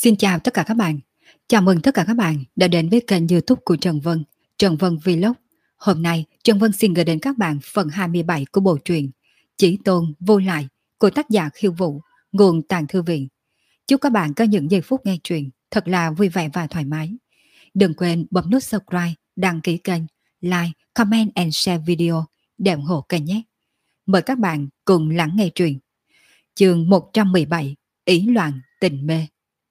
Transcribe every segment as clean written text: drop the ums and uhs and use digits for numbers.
Xin chào tất cả các bạn. Chào mừng tất cả các bạn đã đến với kênh YouTube của Trần Vân, Trần Vân Vlog. Hôm nay, Trần Vân xin gửi đến các bạn phần 27 của bộ truyện Chỉ Tôn Vô Lại của tác giả Khiêu Vũ, nguồn Tàng Thư Viện. Chúc các bạn có những giây phút nghe truyện thật là vui vẻ và thoải mái. Đừng quên bấm nút subscribe, đăng ký kênh, like, comment and share video để ủng hộ kênh nhé. Mời các bạn cùng lắng nghe truyện. Chương 117: Ý loạn tình mê.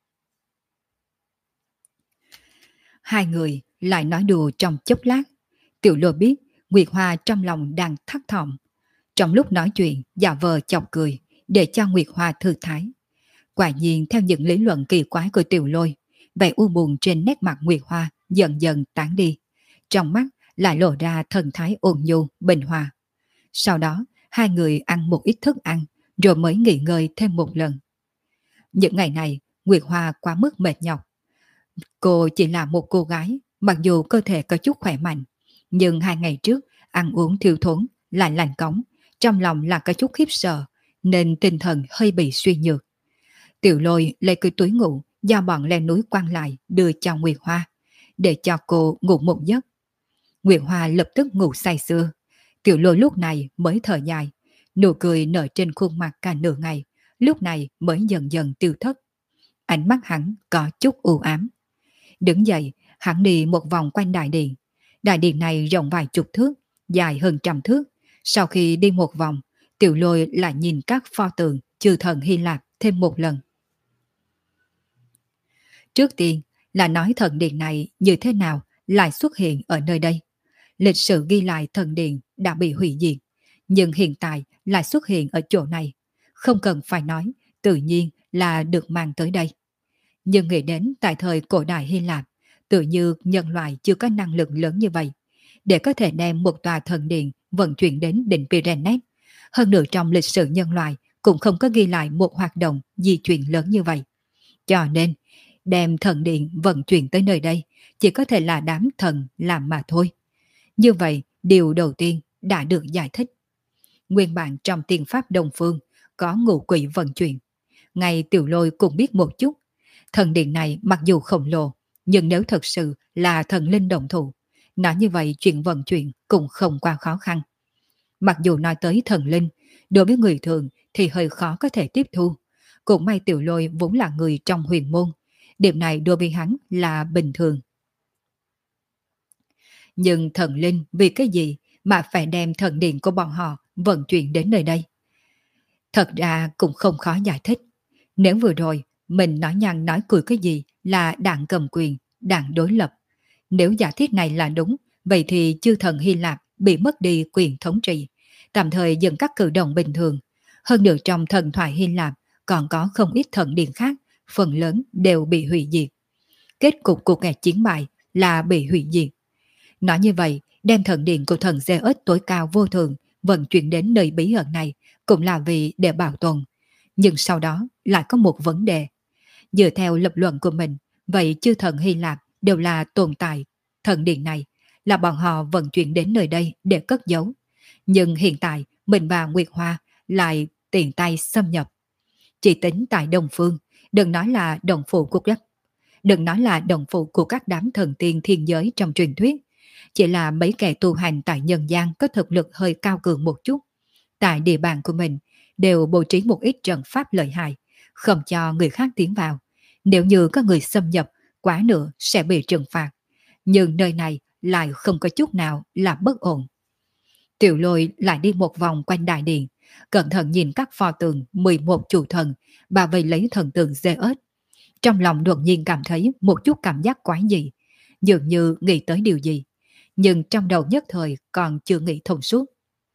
Hai người lại nói đùa trong chốc lát. Tiểu Lôi biết Nguyệt Hoa trong lòng đang thắt thỏm. Trong lúc nói chuyện, giả vờ chọc cười để cho Nguyệt Hoa thư thái. Quả nhiên theo những lý luận kỳ quái của Tiểu Lôi, vẻ u buồn trên nét mặt Nguyệt Hoa dần dần tán đi. Trong mắt lại lộ ra thần thái ôn nhu, bình hòa. Sau đó, hai người ăn một ít thức ăn, rồi mới nghỉ ngơi thêm một lần. Những ngày này, Nguyệt Hoa quá mức mệt nhọc. Cô chỉ là một cô gái, mặc dù cơ thể có chút khỏe mạnh, nhưng 2 ngày trước ăn uống thiếu thốn, lại lành cống, trong lòng là có chút khiếp sợ, nên tinh thần hơi bị suy nhược. Tiểu Lôi lấy cái túi ngủ do bọn leo núi quăng lại đưa cho Nguyệt Hoa, để cho cô ngủ một giấc. Nguyệt Hoa lập tức ngủ say sưa. Tiểu Lôi lúc này mới thở dài, nụ cười nở trên khuôn mặt cả nửa ngày, lúc này mới dần dần tiêu thất. Ánh mắt hắn có chút u ám. Đứng dậy, hắn đi một vòng quanh đại điện. Đại điện này rộng vài chục thước, dài hơn 100 thước. Sau khi đi một vòng, Tiểu Lôi lại nhìn các pho tượng chư thần Hy Lạp thêm một lần. Trước tiên là nói thần điện này như thế nào lại xuất hiện ở nơi đây. Lịch sử ghi lại thần điện đã bị hủy diệt, nhưng hiện tại lại xuất hiện ở chỗ này. Không cần phải nói, tự nhiên là được mang tới đây. Nhưng nghĩ đến tại thời cổ đại Hy Lạp, tự như nhân loại chưa có năng lực lớn như vậy, để có thể đem một tòa thần điện vận chuyển đến đỉnh Pyrenees. Hơn nữa trong lịch sử nhân loại cũng không có ghi lại một hoạt động di chuyển lớn như vậy. Cho nên, đem thần điện vận chuyển tới nơi đây chỉ có thể là đám thần làm mà thôi. Như vậy, điều đầu tiên đã được giải thích. Nguyên bản trong tiên pháp Đông Phương có ngũ quỷ vận chuyển. Ngay Tiểu Lôi cũng biết một chút. Thần điện này mặc dù khổng lồ, nhưng nếu thật sự là thần linh động thủ, nói như vậy chuyện vận chuyển cũng không quá khó khăn. Mặc dù nói tới thần linh, đối với người thường thì hơi khó có thể tiếp thu. Cũng may Tiểu Lôi vốn là người trong huyền môn, điểm này đối với hắn là bình thường. Nhưng thần linh vì cái gì mà phải đem thần điện của bọn họ vận chuyển đến nơi đây? Thật ra cũng không khó giải thích. Nếu vừa rồi mình nói nhăn nói cười cái gì là đảng cầm quyền, đảng đối lập. Nếu giả thiết này là đúng, vậy thì chư thần Hy Lạp bị mất đi quyền thống trị, tạm thời dừng các cử động bình thường. Hơn nữa trong thần thoại Hy Lạp còn có không ít thần điện khác, phần lớn đều bị hủy diệt. Kết cục của kẻ chiến bại là bị hủy diệt. Nói như vậy, đem thần điện của thần Zeus tối cao vô thường vận chuyển đến nơi bí ẩn này cũng là vì để bảo tồn. Nhưng sau đó lại có một vấn đề. Dựa theo lập luận của mình, vậy chư thần Hy Lạp đều là tồn tại. Thần điện này là bọn họ vận chuyển đến nơi đây để cất giấu. Nhưng hiện tại mình và Nguyệt Hoa lại tiện tay xâm nhập. Chỉ tính tại Đông Phương, đừng nói là đồng phụ của đất. Đừng nói là đồng phụ của các đám thần tiên thiên giới trong truyền thuyết. Chỉ là mấy kẻ tu hành tại nhân gian có thực lực hơi cao cường một chút. Tại địa bàn của mình đều bố trí một ít trận pháp lợi hại, không cho người khác tiến vào. Nếu như có người xâm nhập, quá nữa sẽ bị trừng phạt. Nhưng nơi này lại không có chút nào là bất ổn. Tiểu Lôi lại đi một vòng quanh đại điện, cẩn thận nhìn các pho tượng 11 chủ thần, bà vây lấy thần tượng Zeus. Trong lòng đột nhiên cảm thấy một chút cảm giác quái dị, dường như nghĩ tới điều gì, nhưng trong đầu nhất thời còn chưa nghĩ thông suốt.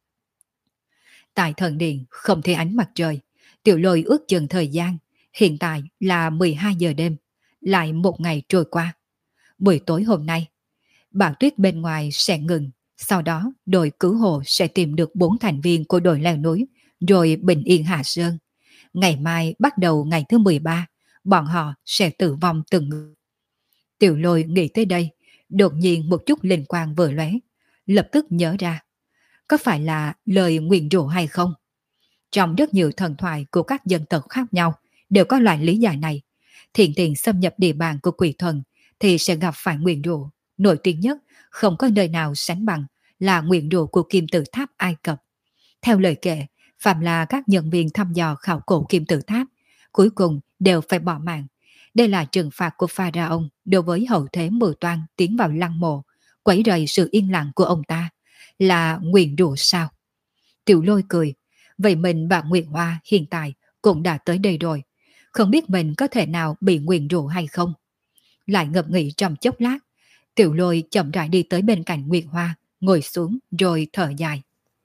Tại thần điện không thấy ánh mặt trời, Tiểu Lôi ước chừng thời gian, hiện tại là 12 giờ đêm, lại một ngày trôi qua. Buổi tối hôm nay, bão tuyết bên ngoài sẽ ngừng, sau đó đội cứu hộ sẽ tìm được 4 thành viên của đội leo núi, rồi bình yên hạ sơn. Ngày mai bắt đầu ngày thứ 13, bọn họ sẽ tử vong từng người. Tiểu Lôi nghĩ tới đây, đột nhiên một chút linh quang vừa lóe, lập tức nhớ ra. Có phải là lời nguyền rủa hay không? Trong rất nhiều thần thoại của các dân tộc khác nhau đều có loại lý giải này. thiện tiền xâm nhập địa bàn của quỷ thần thì sẽ gặp phải nguyền rủa. Nổi tiếng nhất, không có nơi nào sánh bằng là nguyền rủa của kim tự tháp Ai Cập. Theo lời kể, phạm là các nhân viên thăm dò khảo cổ kim tự tháp, cuối cùng đều phải bỏ mạng. Đây là trừng phạt của Pharaoh đối với hậu thế mưu toan tiến vào lăng mộ, quấy rầy sự yên lặng của ông ta. Là nguyền rủa sao? Tiểu Lôi cười. Vậy mình và Nguyệt Hoa hiện tại cũng đã tới đây rồi. Không biết mình có thể nào bị nguyền rủa hay không? Lại ngập nghĩ trong chốc lát, Tiểu Lôi chậm rãi đi tới bên cạnh Nguyệt Hoa, ngồi xuống rồi thở dài.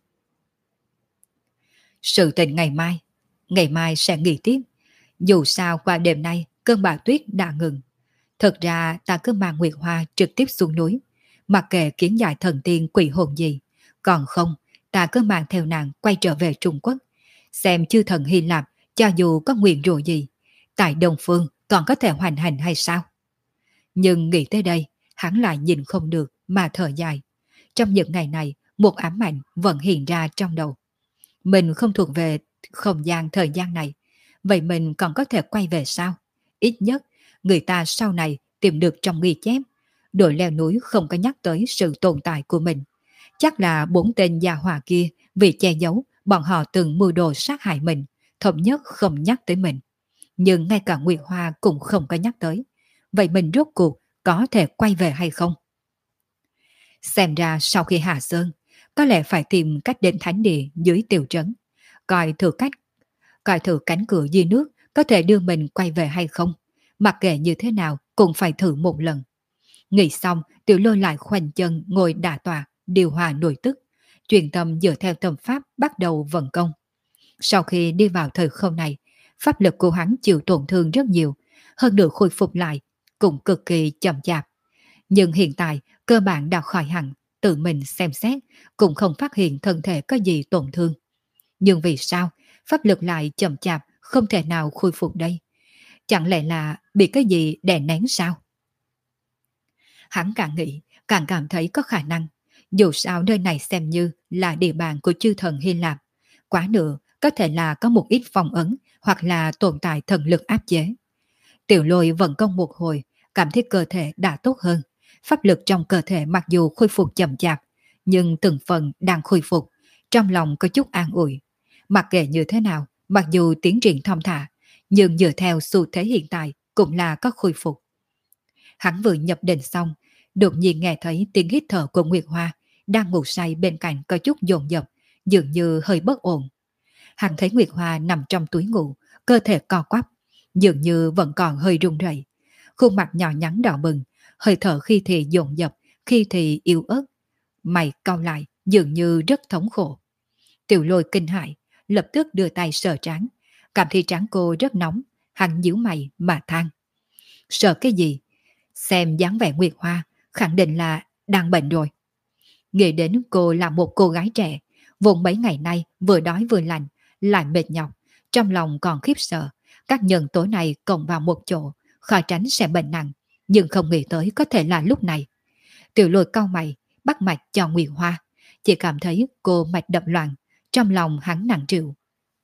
Sự tình ngày mai sẽ nghỉ tiếp. Dù sao qua đêm nay cơn bão tuyết đã ngừng. Thật ra ta cứ mang Nguyệt Hoa trực tiếp xuống núi, mặc kệ kiến giải thần tiên quỷ hồn gì. Còn không, ta cứ mang theo nàng quay trở về Trung Quốc, xem chư thần Hy Lạp cho dù có nguyền rủa gì, tại Đông Phương còn có thể hoành hành hay sao? Nhưng nghĩ tới đây, hắn lại nhìn không được mà thở dài. Trong những ngày này, một ám ảnh vẫn hiện ra trong đầu. Mình không thuộc về không gian thời gian này, vậy mình còn có thể quay về sao? Ít nhất, người ta sau này tìm được trong ghi chép, đội leo núi không có nhắc tới sự tồn tại của mình. Chắc là 4 tên gia hỏa kia vì che giấu bọn họ từng mưu đồ sát hại mình, thống nhất không nhắc tới mình. Nhưng ngay cả Nguyệt Hoa cũng không có nhắc tới. Vậy mình rốt cuộc có thể quay về hay không? Xem ra sau khi hạ sơn, có lẽ phải tìm cách đến thánh địa dưới tiểu trấn, coi thử cánh cửa dưới nước có thể đưa mình quay về hay không. Mặc kệ như thế nào cũng phải thử một lần. Nghĩ xong, Tiểu Lôi lại khoanh chân ngồi đả tọa, điều hòa nội tức, truyền tâm dựa theo tâm pháp bắt đầu vận công. Sau khi đi vào thời khâu này, pháp lực của hắn chịu tổn thương rất nhiều, hơn nữa khôi phục lại cũng cực kỳ chậm chạp. Nhưng hiện tại cơ bản đã khỏi hẳn, tự mình xem xét cũng không phát hiện thân thể có gì tổn thương. Nhưng vì sao pháp lực lại chậm chạp không thể nào khôi phục đây? Chẳng lẽ là bị cái gì đè nén sao? Hắn càng nghĩ càng cảm thấy có khả năng. Dù sao nơi này xem như là địa bàn của chư thần Hy Lạp. Quá nữa có thể là có một ít phong ấn hoặc là tồn tại thần lực áp chế. Tiểu Lôi vận công một hồi, cảm thấy cơ thể đã tốt hơn. Pháp lực trong cơ thể mặc dù khôi phục chậm chạp, nhưng từng phần đang khôi phục, trong lòng có chút an ủi. Mặc kệ như thế nào, mặc dù tiến triển thong thả, nhưng dựa theo xu thế hiện tại cũng là có khôi phục. Hắn vừa nhập định xong, đột nhiên nghe thấy tiếng hít thở của Nguyệt Hoa đang ngủ say bên cạnh có chút dồn dập, dường như hơi bất ổn. Hắn thấy Nguyệt Hoa nằm trong túi ngủ, cơ thể co quắp, dường như vẫn còn hơi run rẩy. Khuôn mặt nhỏ nhắn đỏ bừng, hơi thở khi thì dồn dập, khi thì yếu ớt. Mày cau lại, dường như rất thống khổ. Tiểu Lôi kinh hãi, lập tức đưa tay sờ trán, cảm thấy trán cô rất nóng, hắn nhíu mày mà than. Sợ cái gì? Xem dáng vẻ Nguyệt Hoa, khẳng định là đang bệnh rồi. Nghĩ đến cô là một cô gái trẻ, vốn mấy ngày nay vừa đói vừa lạnh, lại mệt nhọc, trong lòng còn khiếp sợ. Các nhân tố này cộng vào một chỗ, khỏi tránh sẽ bệnh nặng, nhưng không nghĩ tới có thể là lúc này. Tiểu Lôi cau mày, bắt mạch cho Nguyệt Hoa, chỉ cảm thấy cô mạch đập loạn, trong lòng hắn nặng trĩu.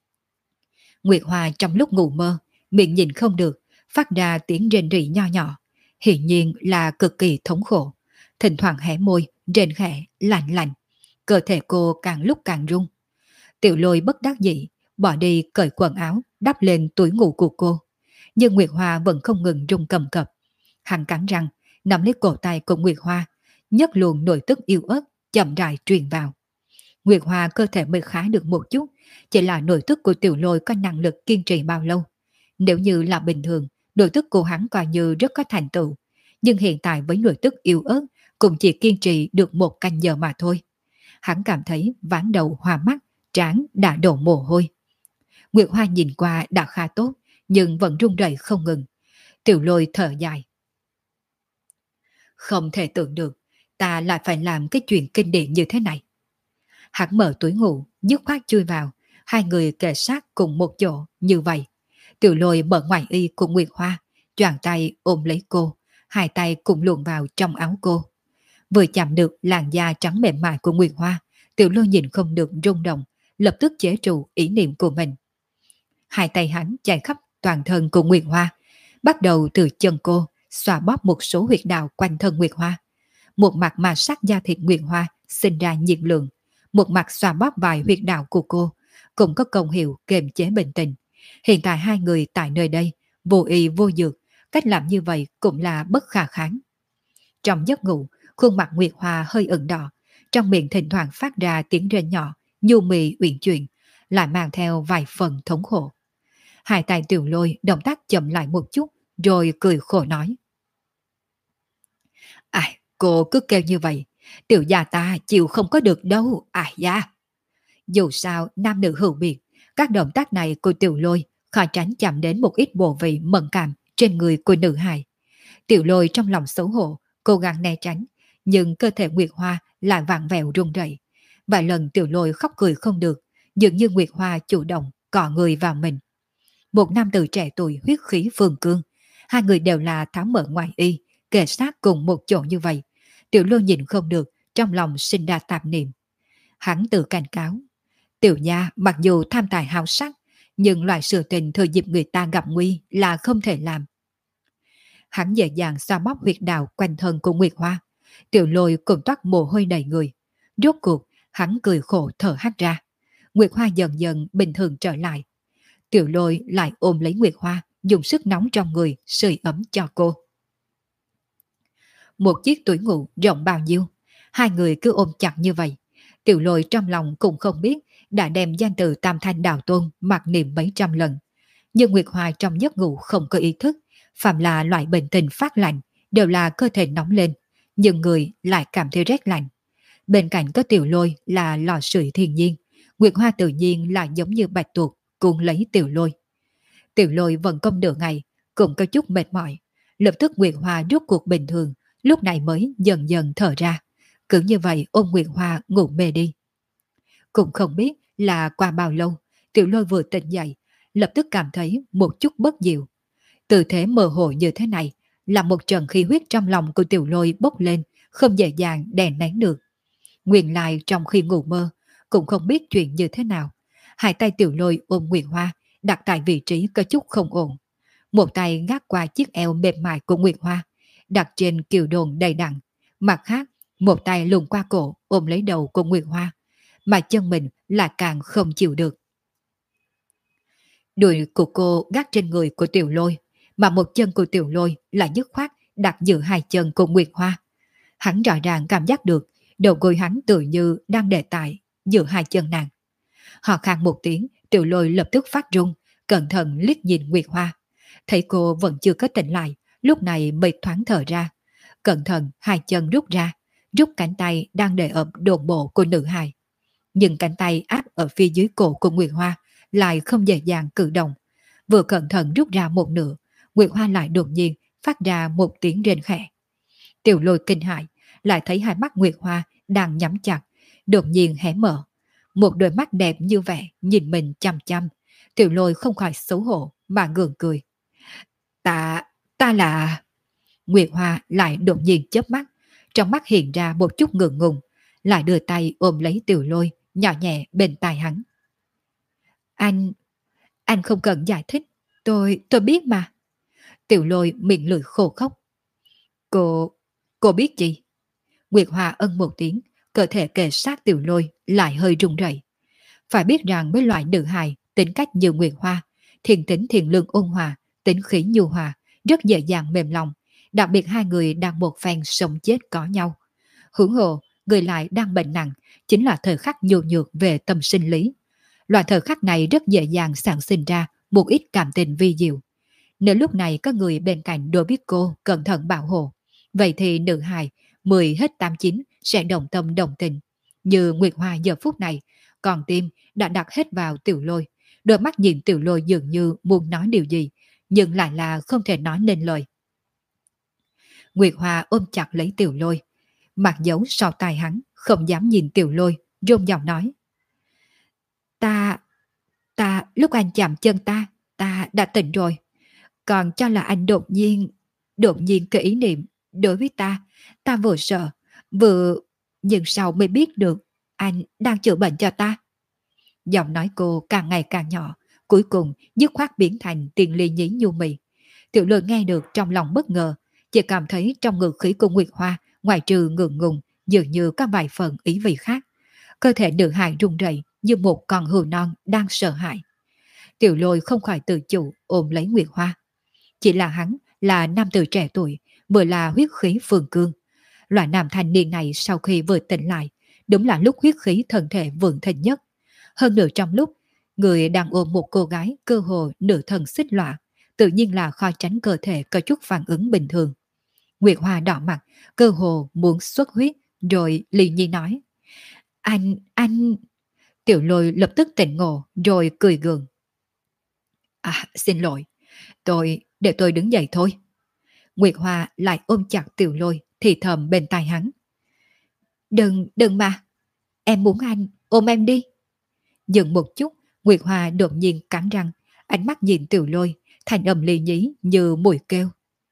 Nguyệt Hoa trong lúc ngủ mơ, miệng nhìn không được, phát ra tiếng rên rỉ nho nhỏ, hiển nhiên là cực kỳ thống khổ. Thỉnh thoảng hé môi, rên khẽ, lạnh lạnh. Cơ thể cô càng lúc càng run. Tiểu Lôi bất đắc dĩ, bỏ đi cởi quần áo, đắp lên túi ngủ của cô. Nhưng Nguyệt Hoa vẫn không ngừng run cầm cập. Hắn cắn răng, nắm lấy cổ tay của Nguyệt Hoa, nhấc luồng nội tức yếu ớt, chậm rãi truyền vào. Nguyệt Hoa cơ thể mới khá được một chút, chỉ là nội tức của Tiểu Lôi có năng lực kiên trì bao lâu. Nếu như là bình thường, nội tức của hắn coi như rất có thành tựu, nhưng hiện tại với nội tức yếu ớt cũng chỉ kiên trì được 1 canh giờ mà thôi. Hắn cảm thấy ván đầu hoa mắt, trán đã đổ mồ hôi. Nguyệt Hoa nhìn qua đã khá tốt, nhưng vẫn run rẩy không ngừng. Tiểu Lôi thở dài. Không thể tưởng được, ta lại phải làm cái chuyện kinh điển như thế này. Hắn mở túi ngủ, dứt khoát chui vào, hai người kề sát cùng một chỗ như vậy. Tiểu Lôi mở ngoài y của Nguyệt Hoa, choàng tay ôm lấy cô, hai tay cùng luồn vào trong áo cô. Vừa chạm được làn da trắng mềm mại của Nguyệt Hoa, Tiểu Lôi nhìn không được rung động, lập tức chế trụ ý niệm của mình. Hai tay hắn chạy khắp toàn thân của Nguyệt Hoa, Bắt đầu từ chân cô, xoa bóp một số huyệt đạo quanh thân Nguyệt Hoa. Một mặt mà sát da thịt Nguyệt Hoa sinh ra nhiệt lượng, một mặt xoa bóp vài huyệt đạo của cô, cũng có công hiệu kiềm chế bệnh tình. Hiện tại hai người tại nơi đây, vô y vô dược, cách làm như vậy cũng là bất khả kháng. Trong giấc ngủ, khuôn mặt Nguyệt Hoa hơi ửng đỏ, trong miệng thỉnh thoảng phát ra tiếng rên nhỏ, nhu mì uyển chuyển, lại mang theo vài phần thống khổ. Hai tay Tiểu Lôi động tác chậm lại một chút, rồi cười khổ nói. Ai, cô cứ kêu như vậy, tiểu gia ta chịu không có được đâu, ai da. Dù sao, nam nữ hữu biệt, các động tác này của Tiểu Lôi khó tránh chạm đến một ít bộ vị mẫn cảm trên người của nữ hài. Tiểu Lôi trong lòng xấu hổ, cố gắng né tránh, nhưng cơ thể Nguyệt Hoa lại vặn vẹo run rẩy. Vài lần Tiểu Lôi khóc cười không được, dường như Nguyệt Hoa chủ động cọ người vào mình. Một nam tử trẻ tuổi huyết khí phương cương, hai người đều là tháo mở ngoại y, kề sát cùng một chỗ như vậy. Tiểu Lôi nhìn không được, trong lòng sinh ra tạp niệm. Hắn tự cảnh cáo, Tiểu Nha mặc dù tham tài hào sắc, nhưng loại sự tình thời dịp người ta gặp nguy là không thể làm. Hắn dễ dàng xoa bóp huyệt đạo quanh thân của Nguyệt Hoa. Tiểu Lôi cũng toát mồ hôi đầy người. Rốt cuộc, hắn cười khổ thở hắt ra. Nguyệt Hoa dần dần bình thường trở lại. Tiểu Lôi lại ôm lấy Nguyệt Hoa, dùng sức nóng trong người sưởi ấm cho cô. Một chiếc túi ngủ rộng bao nhiêu, hai người cứ ôm chặt như vậy. Tiểu Lôi trong lòng cũng không biết đã đem danh từ Tam Thanh Đạo Tôn mặc niệm mấy trăm lần. Nhưng Nguyệt Hoa trong giấc ngủ không có ý thức, phạm là loại bệnh tình phát lạnh đều là cơ thể nóng lên, nhưng người lại cảm thấy rét lạnh. Bên cạnh có Tiểu Lôi là lò sưởi thiên nhiên, Nguyệt Hoa tự nhiên là giống như bạch tuộc cuốn lấy Tiểu Lôi. Tiểu Lôi vận công nửa ngày, cũng có chút mệt mỏi. Lập tức Nguyệt Hoa rút cuộc bình thường, lúc này mới dần dần thở ra. Cứ như vậy ôm Nguyệt Hoa ngủ mê đi. Cũng không biết là qua bao lâu, Tiểu Lôi vừa tỉnh dậy, lập tức cảm thấy một chút bất diệu. Tư thế mơ hồ như thế này, là một trận khí huyết trong lòng của Tiểu Lôi bốc lên, không dễ dàng đè nén được. Nguyên lai trong khi ngủ mơ, cũng không biết chuyện như thế nào. Hai tay Tiểu Lôi ôm Nguyệt Hoa, đặt tại vị trí có chút không ổn. Một tay gác qua chiếc eo mềm mại của Nguyệt Hoa, đặt trên kiều đồn đầy đặn. Mặt khác, một tay luồn qua cổ ôm lấy đầu của Nguyệt Hoa, mà chân mình là càng không chịu được. Đùi của cô gác trên người của Tiểu Lôi, mà một chân của Tiểu Lôi là dứt khoát đặt giữa hai chân của Nguyệt Hoa. Hắn rõ ràng cảm giác được đầu gối hắn tự như đang đè tại giữa hai chân nàng. Họ khang một tiếng, Tiểu Lôi lập tức phát run, cẩn thận liếc nhìn Nguyệt Hoa. Thấy cô vẫn chưa có tỉnh lại, lúc này mới thoáng thở ra. Cẩn thận hai chân rút ra, rút cánh tay đang để ẩm đồn bộ của nữ hài. Nhưng cánh tay áp ở phía dưới cổ của Nguyệt Hoa lại không dễ dàng cử động. Vừa cẩn thận rút ra một nửa, Nguyệt Hoa lại đột nhiên phát ra một tiếng rên khẽ. Tiểu Lôi kinh hãi, lại thấy hai mắt Nguyệt Hoa đang nhắm chặt, đột nhiên hé mở. Một đôi mắt đẹp như vậy nhìn mình chăm chăm. Tiểu Lôi không khỏi xấu hổ mà gượng cười. Ta là... Nguyệt Hoa lại đột nhiên chớp mắt, trong mắt hiện ra một chút ngượng ngùng, lại đưa tay ôm lấy Tiểu Lôi, nhỏ nhẹ bên tai hắn. Anh không cần giải thích, tôi biết mà. Tiểu Lôi miệng lưỡi khô khóc. Cô biết gì? Nguyệt Hoa ân một tiếng, cơ thể kề sát Tiểu Lôi lại hơi run rẩy. Phải biết rằng với loại nữ hài tính cách như Nguyệt Hoa, thiện tính thiện lương ôn hòa, tính khí nhu hòa, rất dễ dàng mềm lòng, đặc biệt hai người đang một phen sống chết có nhau. Huống hồ, người lại đang bệnh nặng, chính là thời khắc nhu nhược về tâm sinh lý. Loại thời khắc này rất dễ dàng sản sinh ra một ít cảm tình vi diệu. Nếu lúc này có người bên cạnh đối biết cô cẩn thận bảo hộ, vậy thì nữ hài 10 hết 8 9 sẽ đồng tâm đồng tình. Như Nguyệt Hoa giờ phút này, còn tim đã đặt hết vào Tiểu Lôi, đôi mắt nhìn Tiểu Lôi dường như muốn nói điều gì, nhưng lại là không thể nói nên lời. Nguyệt Hoa ôm chặt lấy Tiểu Lôi, mặt giấu sau tai hắn, không dám nhìn Tiểu Lôi, run giọng nói. Ta, lúc anh chạm chân ta đã tỉnh rồi. Còn cho là anh đột nhiên có ý niệm đối với ta vừa sợ, nhưng sau mới biết được anh đang chữa bệnh cho ta. Giọng nói cô càng ngày càng nhỏ, cuối cùng dứt khoát biến thành tiền ly nhí nhu mì. Tiểu Lôi nghe được trong lòng bất ngờ, chỉ cảm thấy trong ngực khí của Nguyệt Hoa, ngoài trừ ngượng ngùng, dường như có vài phần ý vị khác. Cơ thể nữ hài run rẩy như một con hươu non đang sợ hãi. Tiểu Lôi không khỏi tự chủ ôm lấy Nguyệt Hoa. Chỉ là hắn là nam tử trẻ tuổi, vừa là huyết khí phương cương. Loại nam thanh niên này sau khi vừa tỉnh lại, đúng là lúc huyết khí thân thể vượng thịnh nhất. Hơn nữa trong lúc người đang ôm một cô gái cơ hồ nửa thân xích lọa, tự nhiên là khó tránh cơ thể có chút phản ứng bình thường. Nguyệt Hoa đỏ mặt, cơ hồ muốn xuất huyết, rồi Lý Nhi nói: anh... Tiểu Lôi lập tức tỉnh ngộ, rồi cười gượng. Xin lỗi, để tôi đứng dậy thôi. Nguyệt Hoa lại ôm chặt Tiểu Lôi, thì thầm bên tai hắn: Đừng mà, em muốn anh, ôm em đi. Dừng một chút, Nguyệt Hoa đột nhiên cắn răng, ánh mắt nhìn Tiểu Lôi, thành âm ly nhí như mùi kêu.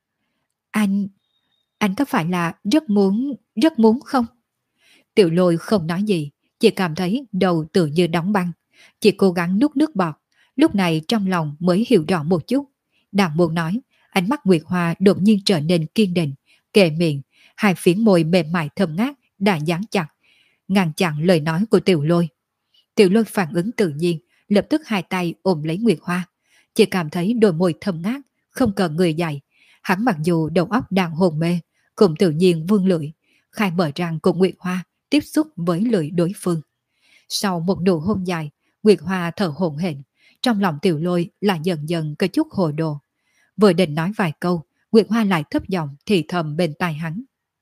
Anh có phải là rất muốn không? Tiểu Lôi không nói gì, chỉ cảm thấy đầu tự như đóng băng, chỉ cố gắng nuốt nước bọt, lúc này trong lòng mới hiểu rõ một chút. Đang muốn nói, ánh mắt Nguyệt Hoa đột nhiên trở nên kiên định, kề miệng, hai phiến môi mềm mại thơm ngát đã dán chặt, ngăn chặn lời nói của Tiểu Lôi. Tiểu Lôi phản ứng tự nhiên, lập tức hai tay ôm lấy Nguyệt Hoa, chỉ cảm thấy đôi môi thơm ngát, không cần người dạy. Hắn mặc dù đầu óc đang hồn mê, cũng tự nhiên vươn lưỡi, khai mở răng cùng Nguyệt Hoa tiếp xúc với lưỡi đối phương. Sau một nụ hôn dài, Nguyệt Hoa thở hổn hển, trong lòng Tiểu Lôi là dần dần có chút hồ đồ. Vừa định nói vài câu, Nguyệt Hoa lại thấp giọng thì thầm bên tai hắn: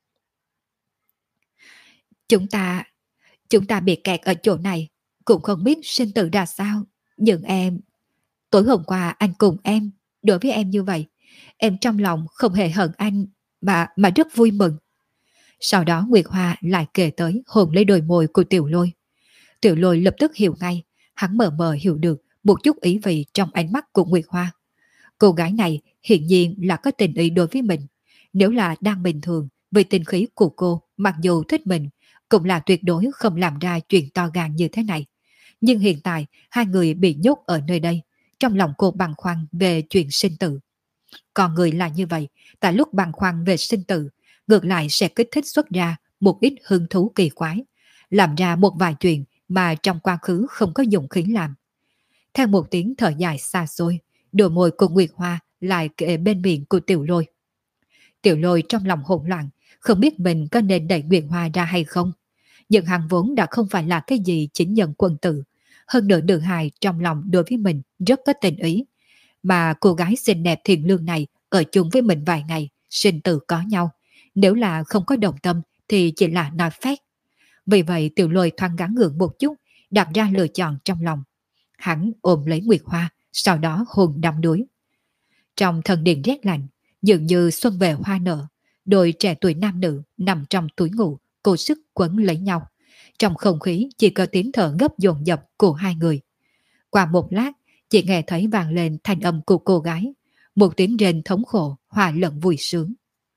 Chúng ta bị kẹt ở chỗ này, cũng không biết sinh tử ra sao. Nhưng tối hôm qua anh cùng em, đối với em như vậy, em trong lòng không hề hận anh, mà rất vui mừng. Sau đó Nguyệt Hoa lại kể tới hôn lấy đôi môi của Tiểu Lôi. Tiểu Lôi lập tức hiểu ngay, hắn mờ mờ hiểu được một chút ý vị trong ánh mắt của Nguyệt Hoa. Cô gái này hiển nhiên là có tình ý đối với mình. Nếu là đang bình thường, vì tình khí của cô mặc dù thích mình, cũng là tuyệt đối không làm ra chuyện to gan như thế này. Nhưng hiện tại hai người bị nhốt ở nơi đây, trong lòng cô băn khoăn về chuyện sinh tử. Còn người là như vậy, tại lúc băn khoăn về sinh tử, ngược lại sẽ kích thích xuất ra một ít hứng thú kỳ quái, làm ra một vài chuyện mà trong quá khứ không có dụng khí làm. Theo một tiếng thở dài xa xôi, đôi môi của Nguyệt Hoa lại kề bên miệng của Tiểu Lôi. Tiểu Lôi trong lòng hỗn loạn, không biết mình có nên đẩy Nguyệt Hoa ra hay không. Nhưng hắn vốn đã không phải là cái gì chính nhân quân tử, hơn nữa nữ hài trong lòng đối với mình rất có tình ý. Mà cô gái xinh đẹp thiện lương này ở chung với mình vài ngày, sinh tử có nhau. Nếu là không có đồng tâm thì chỉ là nói phét. Vì vậy Tiểu Lôi thoáng gắng gượng một chút, đặt ra lựa chọn trong lòng. Hắn ôm lấy Nguyệt Hoa, sau đó hôn đắm đuối. Trong thần điện rét lạnh, dường như xuân về hoa nở, đôi trẻ tuổi nam nữ nằm trong túi ngủ, cố sức quấn lấy nhau. Trong không khí chỉ có tiếng thở gấp dồn dập của hai người. Qua một lát, chỉ nghe thấy vang lên thanh âm của cô gái, một tiếng rên thống khổ hòa lẫn vui sướng.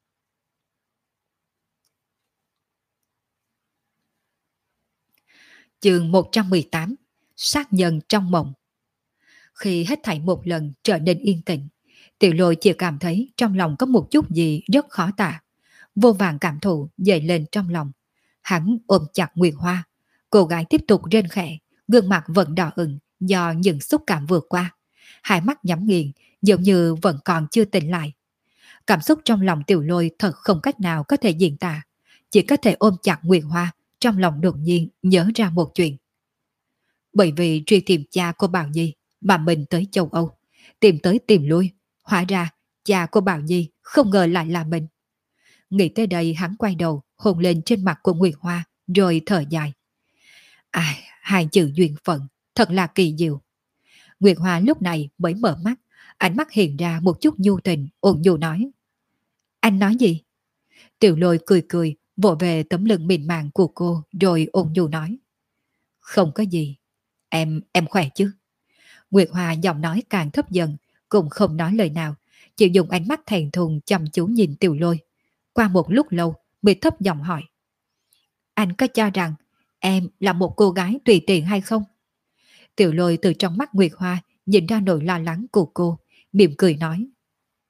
Chương 118: Sát nhân trong mộng. Khi hết thảy một lần trở nên yên tĩnh, Tiểu Lôi chỉ cảm thấy trong lòng có một chút gì rất khó tả. Vô vàng cảm thụ dậy lên trong lòng. Hắn ôm chặt Nguyệt Hoa. Cô gái tiếp tục rên khẽ, gương mặt vẫn đỏ ửng do những xúc cảm vừa qua. Hai mắt nhắm nghiền, giống như vẫn còn chưa tỉnh lại. Cảm xúc trong lòng Tiểu Lôi thật không cách nào có thể diễn tả. Chỉ có thể ôm chặt Nguyệt Hoa, trong lòng đột nhiên nhớ ra một chuyện. Bởi vì truy tìm cha của Bảo Nhi mà mình tới châu Âu, tìm tới tìm lui, hóa ra cha của Bảo Nhi không ngờ lại là mình. Nghĩ tới đây hắn quay đầu hôn lên trên mặt của Nguyệt Hoa rồi thở dài. Hai chữ duyên phận thật là kỳ diệu. Nguyệt Hoa lúc này mới mở mắt, ánh mắt hiện ra một chút nhu tình, ôn nhu nói: Anh nói gì? Tiểu Lôi cười cười vỗ về tấm lưng mịn màng của cô rồi ôn nhu nói: Không có gì, em khỏe chứ? Nguyệt Hoa giọng nói càng thấp dần, cũng không nói lời nào, chỉ dùng ánh mắt thèm thuồng chăm chú nhìn Tiểu Lôi. Qua một lúc lâu mới thấp giọng hỏi: Anh có cho rằng em là một cô gái tùy tiện hay không? Tiểu Lôi từ trong mắt Nguyệt Hoa nhìn ra nỗi lo lắng của cô, mỉm cười nói: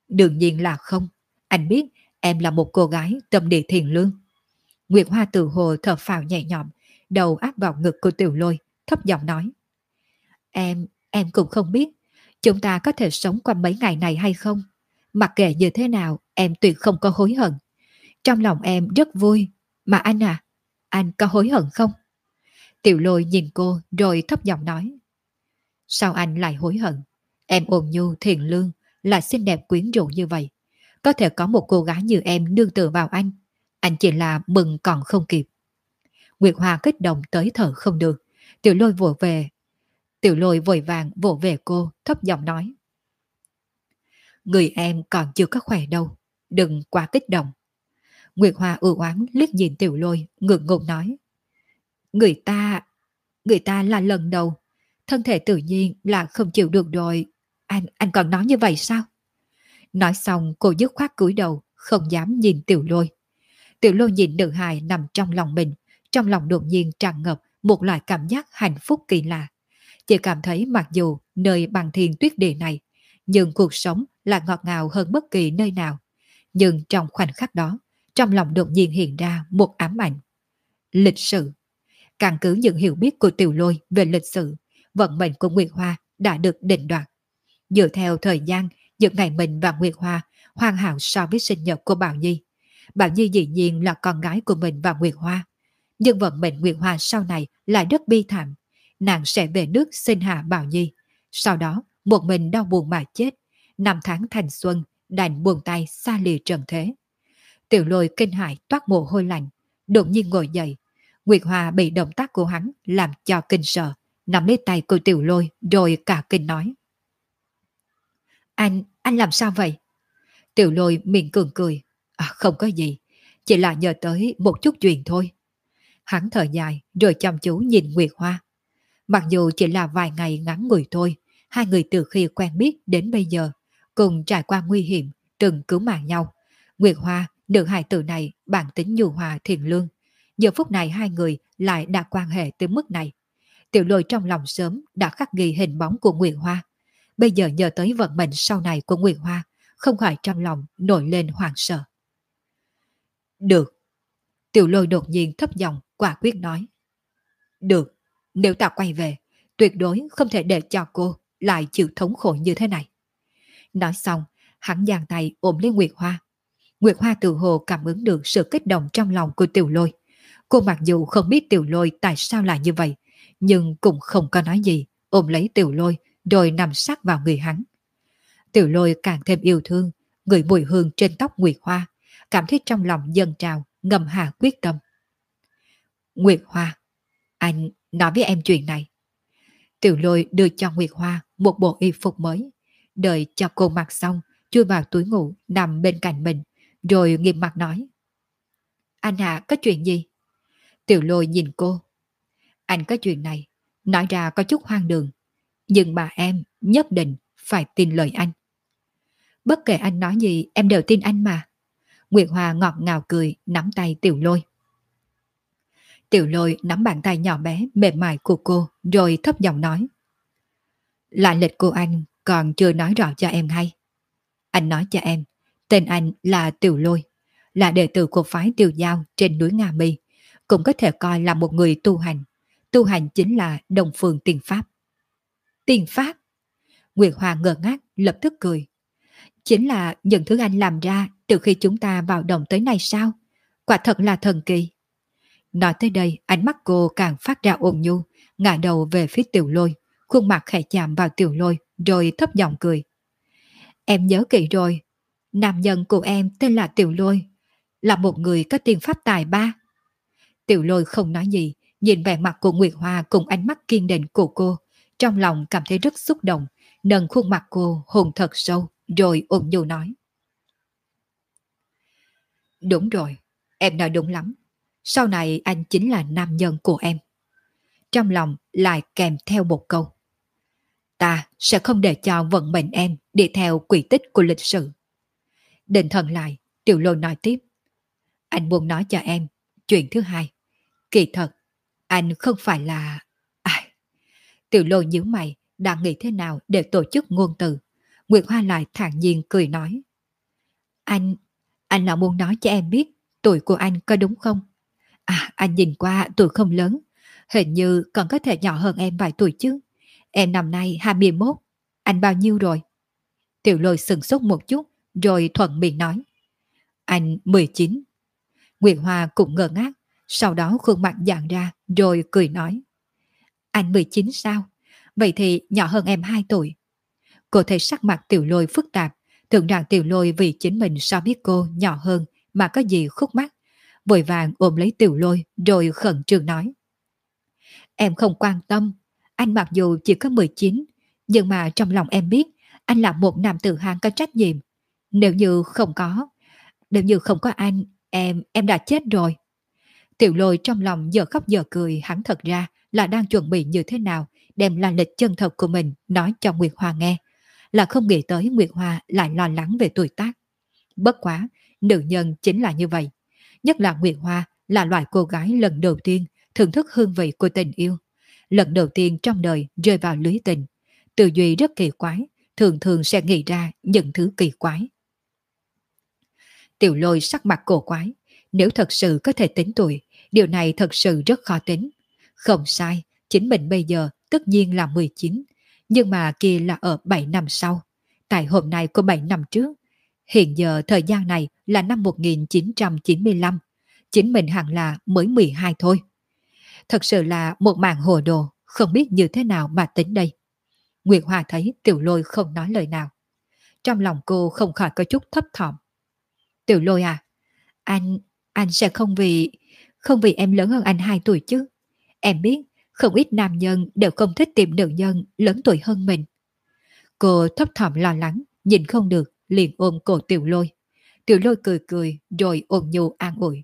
Đương nhiên là không. Anh biết em là một cô gái tâm địa thiện lương. Nguyệt Hoa tự hồ thở phào nhẹ nhõm, đầu áp vào ngực của Tiểu Lôi, thấp giọng nói. Em cũng không biết chúng ta có thể sống qua mấy ngày này hay không. Mặc kệ như thế nào, em tuyệt không có hối hận. Trong lòng em rất vui. Mà anh à, anh có hối hận không? Tiểu Lôi nhìn cô rồi thấp giọng nói. Sao anh lại hối hận? Em ôn nhu thiện lương, là xinh đẹp quyến rũ như vậy. Có thể có một cô gái như em nương tựa vào anh. Anh chỉ là mừng còn không kịp. Nguyệt Hoa kích động tới thở không được. Tiểu Lôi vội về. Tiểu Lôi vội vàng vỗ về cô, thấp giọng nói. Người em còn chưa có khỏe đâu. Đừng quá kích động. Nguyệt Hoa ưu oán liếc nhìn Tiểu Lôi, ngượng ngùng nói. Người ta... Người ta là lần đầu. Thân thể tự nhiên là không chịu được rồi. Anh còn nói như vậy sao? Nói xong cô dứt khoát cúi đầu, không dám nhìn Tiểu Lôi. Tiểu Lôi nhìn nữ hài nằm trong lòng mình, trong lòng đột nhiên tràn ngập một loại cảm giác hạnh phúc kỳ lạ. Chị cảm thấy mặc dù nơi bằng thiên tuyết địa này, nhưng cuộc sống là ngọt ngào hơn bất kỳ nơi nào. Nhưng trong khoảnh khắc đó, trong lòng đột nhiên hiện ra một ám ảnh. Lịch sử. Căn cứ những hiểu biết của Tiểu Lôi về lịch sử, vận mệnh của Nguyệt Hoa đã được định đoạt. Dựa theo thời gian, giữa ngày mình và Nguyệt Hoa hoàn hảo so với sinh nhật của Bảo Nhi. Bảo Nhi dĩ nhiên là con gái của mình và Nguyệt Hoa. Nhưng vận mệnh Nguyệt Hoa sau này lại rất bi thảm. Nàng sẽ về nước sinh hạ Bảo Nhi. Sau đó, một mình đau buồn mà chết. Năm tháng thanh xuân, đành buông tay xa lìa trần thế. Tiểu Lôi kinh hãi toát mồ hôi lạnh, đột nhiên ngồi dậy. Nguyệt Hoa bị động tác của hắn làm cho kinh sợ, nắm lấy tay của Tiểu Lôi rồi cả kinh nói. Anh làm sao vậy? Tiểu Lôi miệng cường cười. Không có gì, chỉ là nhờ tới một chút chuyện thôi. Hắn thở dài rồi chăm chú nhìn Nguyệt Hoa. Mặc dù chỉ là vài ngày ngắn ngủi thôi, hai người từ khi quen biết đến bây giờ, cùng trải qua nguy hiểm, từng cứu mạng nhau. Nguyệt Hoa, nữ hài tử này bản tính nhu hòa thiện lương. Giờ phút này hai người lại đã quan hệ tới mức này. Tiểu Lôi trong lòng sớm đã khắc ghi hình bóng của Nguyệt Hoa. Bây giờ nhờ tới vận mệnh sau này của Nguyệt Hoa, không khỏi trong lòng nổi lên hoảng sợ. Được. Tiểu Lôi đột nhiên thấp giọng quả quyết nói. Được, nếu ta quay về, tuyệt đối không thể để cho cô lại chịu thống khổ như thế này. Nói xong, hắn giang tay ôm lấy Nguyệt Hoa. Nguyệt Hoa tự hồ cảm ứng được sự kích động trong lòng của Tiểu Lôi. Cô mặc dù không biết Tiểu Lôi tại sao lại như vậy, nhưng cũng không có nói gì, ôm lấy Tiểu Lôi rồi nằm sát vào người hắn. Tiểu Lôi càng thêm yêu thương, ngửi mùi hương trên tóc Nguyệt Hoa, cảm thấy trong lòng dâng trào, ngầm hạ quyết tâm. Nguyệt Hoa, anh nói với em chuyện này. Tiểu Lôi đưa cho Nguyệt Hoa một bộ y phục mới, đợi cho cô mặc xong, chui vào túi ngủ nằm bên cạnh mình, rồi nghiêm mặt nói. Anh Hạ có chuyện gì? Tiểu Lôi nhìn cô. Anh có chuyện này, nói ra có chút hoang đường, nhưng mà em nhất định phải tin lời anh. Bất kể anh nói gì em đều tin anh mà. Nguyệt Hoa ngọt ngào cười nắm tay Tiểu Lôi. Tiểu Lôi nắm bàn tay nhỏ bé mềm mại của cô rồi thấp giọng nói. Lại lịch của anh còn chưa nói rõ cho em hay. Anh nói cho em, tên anh là Tiểu Lôi, là đệ tử của phái Tiêu Giao trên núi Nga Mi, cũng có thể coi là một người tu hành. Tu hành chính là Đông Phương Tiên Pháp. Tiên Pháp? Nguyệt Hoa ngơ ngác lập tức cười. Chính là những thứ anh làm ra từ khi chúng ta vào đồng tới nay sao? Quả thật là thần kỳ. Nói tới đây, ánh mắt cô càng phát ra ôn nhu, ngả đầu về phía Tiểu Lôi, khuôn mặt khẽ chạm vào Tiểu Lôi, rồi thấp giọng cười. Em nhớ kỹ rồi, nam nhân của em tên là Tiểu Lôi, là một người có tiên pháp tài ba. Tiểu Lôi không nói gì, nhìn vẻ mặt của Nguyệt Hoa cùng ánh mắt kiên định của cô, trong lòng cảm thấy rất xúc động, nâng khuôn mặt cô hôn thật sâu, rồi ôn nhu nói. Đúng rồi, em nói đúng lắm. Sau này anh chính là nam nhân của em. Trong lòng lại kèm theo một câu. Ta sẽ không để cho vận mệnh em đi theo quỹ tích của lịch sử. Định thần lại, Tiểu Lôi nói tiếp. Anh muốn nói cho em chuyện thứ hai. Kỳ thật, anh không phải là... Tiểu Lôi nhíu mày, đang nghĩ thế nào để tổ chức ngôn từ. Nguyệt Hoa lại thản nhiên cười nói. Anh, anh là muốn nói cho em biết tuổi của anh có đúng không? À, anh nhìn qua tuổi không lớn, hình như còn có thể nhỏ hơn em vài tuổi chứ. Em năm nay 21, anh bao nhiêu rồi? Tiểu Lôi sừng sốt một chút, rồi thuận miệng nói. Anh 19. Nguyệt Hoa cũng ngơ ngác, sau đó khuôn mặt giãn ra, rồi cười nói. Anh 19 sao? Vậy thì nhỏ hơn em 2 tuổi. Cô thấy sắc mặt Tiểu Lôi phức tạp, tưởng rằng Tiểu Lôi vì chính mình sao biết cô nhỏ hơn mà có gì khúc mắc. Vội vàng ôm lấy Tiểu Lôi rồi khẩn trương nói. Em không quan tâm, anh mặc dù chỉ có 19, nhưng mà trong lòng em biết anh là một nam tử Hán có trách nhiệm. Nếu như không có, nếu như không có anh, em đã chết rồi. Tiểu Lôi trong lòng giờ khóc giờ cười, hắn thật ra là đang chuẩn bị như thế nào đem là lịch chân thật của mình nói cho Nguyệt Hoa nghe, là không nghĩ tới Nguyệt Hoa lại lo lắng về tuổi tác. Bất quá, nữ nhân chính là như vậy. Nhất là Nguyệt Hoa là loại cô gái lần đầu tiên thưởng thức hương vị của tình yêu. Lần đầu tiên trong đời rơi vào lưới tình. Tư duy rất kỳ quái, thường thường sẽ nghĩ ra những thứ kỳ quái. Tiểu Lôi sắc mặt cổ quái. Nếu thật sự có thể tính tuổi, điều này thật sự rất khó tính. Không sai, chính mình bây giờ tất nhiên là 19, nhưng mà kia là ở 7 năm sau. Tại hôm nay của 7 năm trước, hiện giờ thời gian này là năm 1995, chính mình hẳn là mới 12 thôi. Thật sự là một màn hồ đồ, không biết như thế nào mà tính đây. Nguyệt Hoa thấy Tiểu Lôi không nói lời nào. Trong lòng cô không khỏi có chút thấp thỏm. Tiểu Lôi à, anh sẽ không vì em lớn hơn anh 2 tuổi chứ. Em biết, không ít nam nhân đều không thích tìm nữ nhân lớn tuổi hơn mình. Cô thấp thỏm lo lắng, nhìn không được, liền ôm cổ Tiểu Lôi. Tiểu Lôi cười cười rồi ôm nhu an ủi.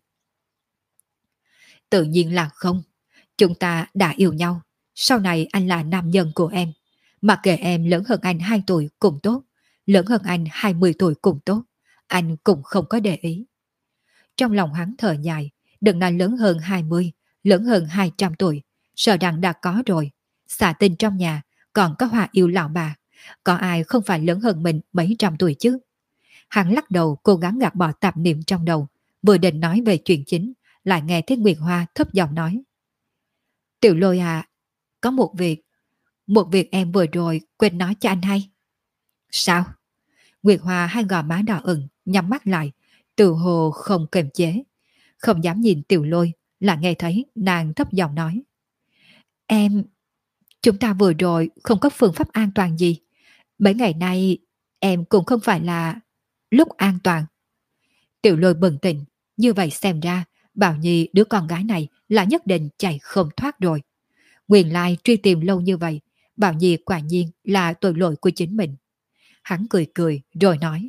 Tự nhiên là không. Chúng ta đã yêu nhau. Sau này anh là nam nhân của em. Mặc kệ em lớn hơn anh 2 tuổi cũng tốt, lớn hơn anh 20 tuổi cũng tốt, anh cũng không có để ý. Trong lòng hắn thở dài, đừng nói lớn hơn 20, lớn hơn 200 tuổi, sợ rằng đã có rồi. Xà tinh trong nhà, còn có Hòa yêu lão bà, có ai không phải lớn hơn mình mấy trăm tuổi chứ? Hắn lắc đầu cố gắng gạt bỏ tạp niệm trong đầu, vừa định nói về chuyện chính, lại nghe thấy Nguyệt Hoa thấp giọng nói. Tiểu Lôi à, có một việc em vừa rồi quên nói cho anh hay. Sao? Nguyệt Hoa hai gò má đỏ ửng, nhắm mắt lại, từ hồ không kiềm chế. Không dám nhìn Tiểu Lôi, là nghe thấy nàng thấp giọng nói. Em, chúng ta vừa rồi không có phương pháp an toàn gì. Mấy ngày nay em cũng không phải là lúc an toàn. Tiểu Lôi bừng tỉnh, như vậy xem ra Bảo Nhi đứa con gái này là nhất định chạy không thoát rồi. Nguyên lai truy tìm lâu như vậy, Bảo Nhi quả nhiên là tội lỗi của chính mình. Hắn cười cười rồi nói.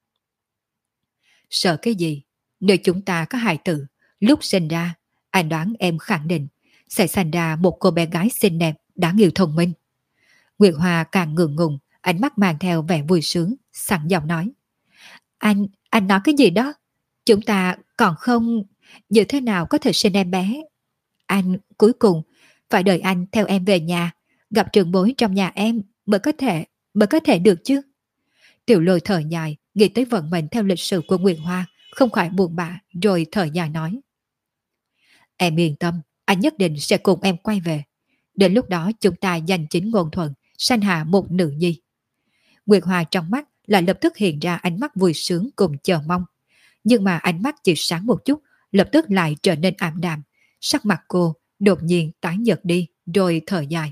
Sợ cái gì? Nếu chúng ta có hài tử, lúc sinh ra, anh đoán em khẳng định sẽ sinh ra một cô bé gái xinh đẹp, đáng yêu thông minh. Nguyệt Hoa càng ngượng ngùng, ánh mắt mang theo vẻ vui sướng, sẵn giọng nói. Anh nói cái gì đó? Chúng ta còn không... Như thế nào có thể sinh em bé? Anh cuối cùng phải đợi anh theo em về nhà, gặp trưởng bối trong nhà em mới có thể được chứ. Tiểu Lôi thở dài, nghĩ tới vận mệnh theo lịch sử của Nguyệt Hoa, không khỏi buồn bã, rồi thở dài nói. Em yên tâm, anh nhất định sẽ cùng em quay về. Đến lúc đó chúng ta giành chính ngôn thuận, sanh hạ một nữ nhi. Nguyệt Hoa trong mắt lại lập tức hiện ra ánh mắt vui sướng cùng chờ mong. Nhưng mà ánh mắt chỉ sáng một chút, lập tức lại trở nên ảm đạm. Sắc mặt cô đột nhiên tái nhợt đi, rồi thở dài.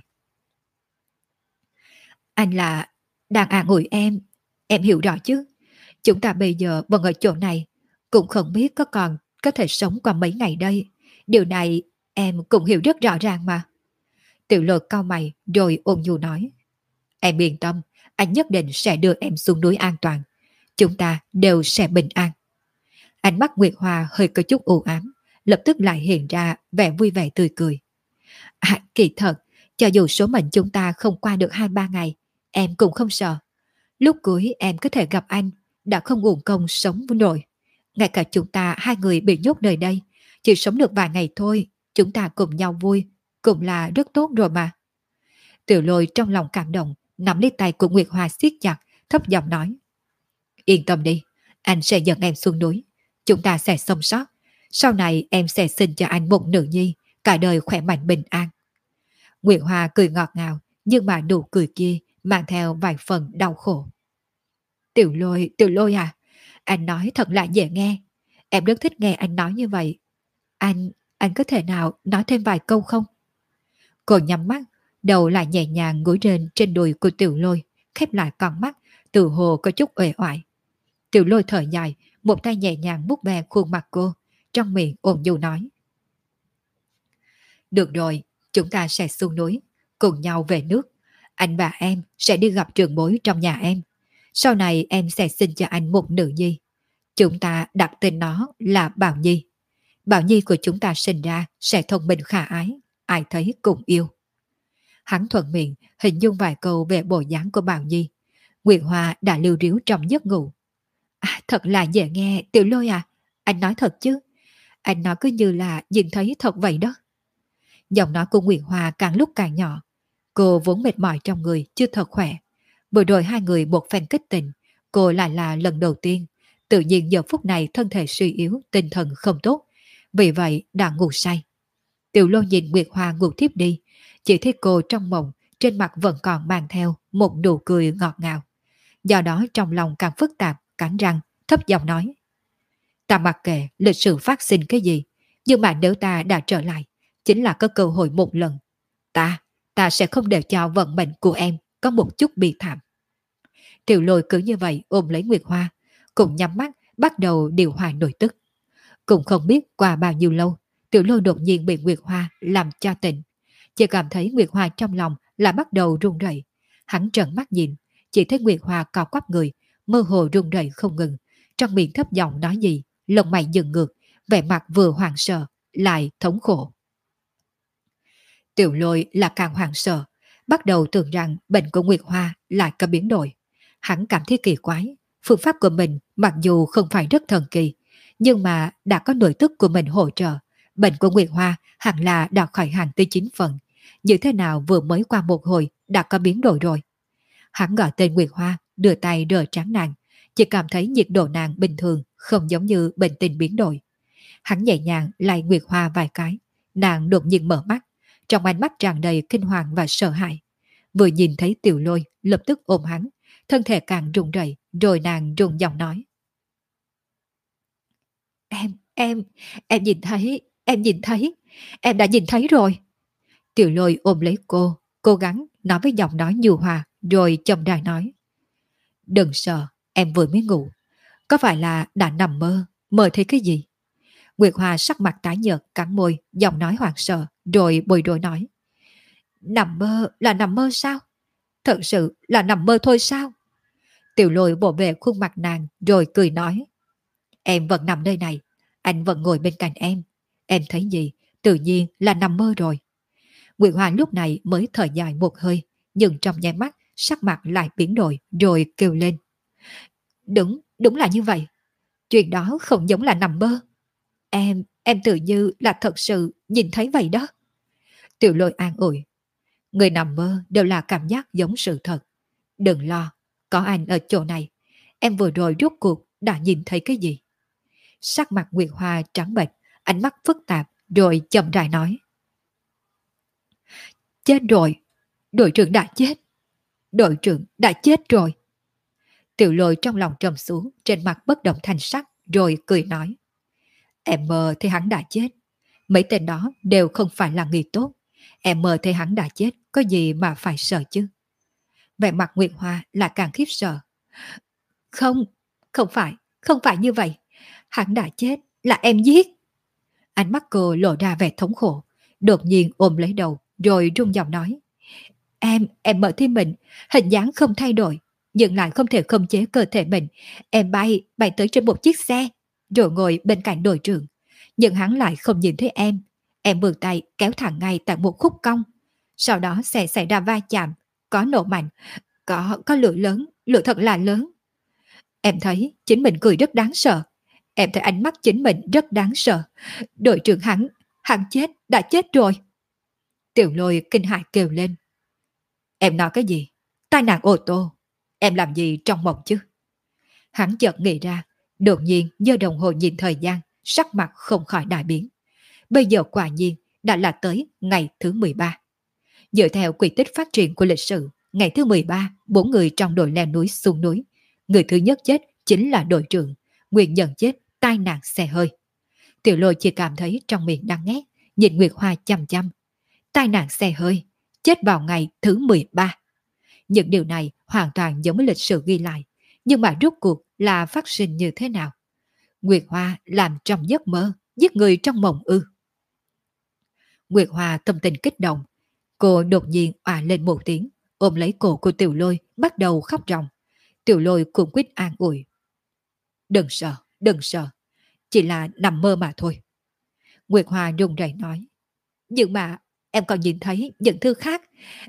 Anh là đang an ủi em hiểu rõ chứ. Chúng ta bây giờ vẫn ở chỗ này, cũng không biết còn có thể sống qua mấy ngày đây. Điều này em cũng hiểu rất rõ ràng mà. Tiểu Lôi cau mày rồi ôn nhu nói. Em yên tâm, anh nhất định sẽ đưa em xuống núi an toàn. Chúng ta đều sẽ bình an. Ánh mắt Nguyệt Hoa hơi có chút u ám, lập tức lại hiện ra vẻ vui vẻ tươi cười. À, kỳ thật, cho dù số mệnh chúng ta không qua được 2-3 ngày, em cũng không sợ. Lúc cuối em có thể gặp anh, đã không uổng công sống với nổi. Ngay cả chúng ta hai người bị nhốt nơi đây, chỉ sống được vài ngày thôi, chúng ta cùng nhau vui, cũng là rất tốt rồi mà. Tiểu Lôi trong lòng cảm động, nắm lấy tay của Nguyệt Hoa siết chặt, thấp giọng nói. Yên tâm đi, Anh sẽ dẫn em xuống núi. Chúng ta sẽ sống sót. Sau này em sẽ sinh cho anh một nữ nhi, cả đời khỏe mạnh bình an. Nguyệt Hoa cười ngọt ngào, nhưng mà nụ cười kia mang theo vài phần đau khổ. Tiểu lôi à, anh nói thật là dễ nghe. Em rất thích nghe anh nói như vậy. Anh có thể nào nói thêm vài câu không? Cô nhắm mắt, đầu lại nhẹ nhàng gối lên trên đùi của Tiểu Lôi, khép lại con mắt, tự hồ có chút uể oải. Tiểu Lôi thở dài, một tay nhẹ nhàng vuốt ve khuôn mặt cô, trong miệng ôn nhu nói. Được rồi, chúng ta sẽ xuống núi, cùng nhau về nước. Anh và em sẽ đi gặp trường bối trong nhà em. Sau này em sẽ sinh cho anh một nữ nhi. Chúng ta đặt tên nó là Bảo Nhi. Bảo Nhi của chúng ta sinh ra sẽ thông minh khả ái, ai thấy cũng yêu. Hắn thuận miệng hình dung vài câu về bộ dáng của Bảo Nhi. Nguyệt Hoa đã lưu riếu trong giấc ngủ. Thật là dễ nghe, Tiểu Lôi à. Anh nói thật chứ? Anh nói cứ như là nhìn thấy thật vậy đó. Giọng nói của Nguyệt Hoa càng lúc càng nhỏ. Cô vốn mệt mỏi trong người, chưa thật khỏe. Vừa rồi hai người một phen kích tình, cô lại là lần đầu tiên. Tự nhiên giờ phút này thân thể suy yếu, tinh thần không tốt. Vì vậy đã ngủ say. Tiểu Lô nhìn Nguyệt Hoa ngủ tiếp đi. Chỉ thấy cô trong mộng, trên mặt vẫn còn mang theo một nụ cười ngọt ngào. Do đó trong lòng càng phức tạp, cắn răng, thấp giọng nói. Ta mặc kệ lịch sử phát sinh cái gì, nhưng mà nếu ta đã trở lại, chính là có cơ hội một lần. Ta sẽ không để cho vận mệnh của em có một chút bi thảm. Tiểu Lôi cứ như vậy ôm lấy Nguyệt Hoa, cùng nhắm mắt bắt đầu điều hòa nội tức. Cũng không biết qua bao nhiêu lâu, Tiểu Lôi đột nhiên bị Nguyệt Hoa làm cho tỉnh. Chỉ cảm thấy Nguyệt Hoa trong lòng là bắt đầu run rẩy. Hắn trợn mắt nhìn, chỉ thấy Nguyệt Hoa cao quắp người, mơ hồ run rẩy không ngừng, trong miệng thấp giọng nói gì, lông mày dựng ngược, vẻ mặt vừa hoảng sợ lại thống khổ. Tiểu Lôi là càng hoảng sợ, bắt đầu tưởng rằng bệnh của Nguyệt Hoa lại có biến đổi. Hắn cảm thấy kỳ quái, phương pháp của mình mặc dù không phải rất thần kỳ, nhưng mà đã có nội tức của mình hỗ trợ, bệnh của Nguyệt Hoa hẳn là đã khỏi hẳn tới 9 phần. Như thế nào vừa mới qua một hồi đã có biến đổi rồi. Hắn gọi tên Nguyệt Hoa, đưa tay đỡ trán nàng, chỉ cảm thấy nhiệt độ nàng bình thường, không giống như bệnh tình biến đổi. Hắn nhẹ nhàng lay Nguyệt Hoa vài cái, nàng đột nhiên mở mắt, trong ánh mắt tràn đầy kinh hoàng và sợ hãi. Vừa nhìn thấy Tiểu Lôi, lập tức ôm hắn, thân thể càng run rẩy, rồi nàng run giọng nói. Em, em nhìn thấy, em đã nhìn thấy rồi. Tiểu Lôi ôm lấy cô, cố gắng nói với giọng nói nhu hòa, rồi chậm rãi nói. Đừng sợ, em vừa mới ngủ. Có phải là đã nằm mơ, mơ thấy cái gì? Nguyệt Hoa sắc mặt tái nhợt, cắn môi, giọng nói hoảng sợ, rồi bối rối nói. Nằm mơ là nằm mơ sao? Thật sự là nằm mơ thôi sao? Tiểu Lôi vỗ về khuôn mặt nàng, rồi cười nói. Em vẫn nằm nơi này, anh vẫn ngồi bên cạnh em. Em thấy gì, tự nhiên là nằm mơ rồi. Nguyệt Hoa lúc này mới thở dài một hơi, nhưng trong nháy mắt, sắc mặt lại biến đổi, rồi kêu lên. Đúng là như vậy. Chuyện đó không giống là nằm mơ. Em tự như là thật sự nhìn thấy vậy đó. Tiểu Lôi an ủi. Người nằm mơ đều là cảm giác giống sự thật. Đừng lo, có anh ở chỗ này. Em vừa rồi rốt cuộc đã nhìn thấy cái gì? Sắc mặt Nguyệt Hoa trắng bệch, ánh mắt phức tạp, rồi chậm rãi nói. Chết rồi, đội trưởng đã chết. Đội trưởng đã chết rồi. Tiểu Lôi trong lòng trầm xuống, trên mặt bất động thanh sắc, rồi cười nói. Em mơ thấy hắn đã chết. Mấy tên đó đều không phải là người tốt. Em mơ thấy hắn đã chết, có gì mà phải sợ chứ? Vẻ mặt Nguyệt Hoa là càng khiếp sợ. Không, không phải như vậy. Hắn đã chết, là em giết. Ánh mắt cô lộ ra vẻ thống khổ, đột nhiên ôm lấy đầu, rồi run giọng nói. Em mở thấy mình, hình dáng không thay đổi, nhưng lại không thể khống chế cơ thể mình. Em bay tới trên một chiếc xe, rồi ngồi bên cạnh đội trưởng. Nhưng hắn lại không nhìn thấy em. Em vươn tay kéo thẳng ngay tại một khúc cong. Sau đó xe xảy ra va chạm, có nổ mạnh, có lửa lớn, lửa thật là lớn. Em thấy chính mình cười rất đáng sợ. Em thấy ánh mắt chính mình rất đáng sợ. Đội trưởng hắn chết, đã chết rồi. Tiểu Lôi kinh hãi kêu lên. Em nói cái gì? Tai nạn ô tô. Em làm gì trong mộng chứ? Hắn chợt nghĩ ra, Đột nhiên giơ đồng hồ nhìn thời gian, sắc mặt không khỏi đại biến. Bây giờ quả nhiên đã là tới ngày thứ 13. Dựa theo quy tích phát triển của lịch sử, ngày thứ 13, 4 người trong đội leo núi xuống núi. Người thứ nhất chết chính là đội trưởng, nguyên nhân chết tai nạn xe hơi. Tiểu Lôi chỉ cảm thấy trong miệng đang nghét, nhìn Nguyệt Hoa chăm chăm. Tai nạn xe hơi, chết vào ngày thứ 13. Những điều này hoàn toàn giống với lịch sử ghi lại, nhưng mà rốt cuộc là phát sinh như thế nào? Nguyệt Hoa làm trong giấc mơ, giết người trong mộng ư? Nguyệt Hoa tâm tình kích động, cô đột nhiên òa lên một tiếng, ôm lấy cổ của Tiểu Lôi, bắt đầu khóc ròng. Tiểu Lôi cũng quyết an ủi. Đừng sợ, chỉ là nằm mơ mà thôi. Nguyệt Hoa run rẩy nói. Nhưng mà em còn nhìn thấy những thứ khác,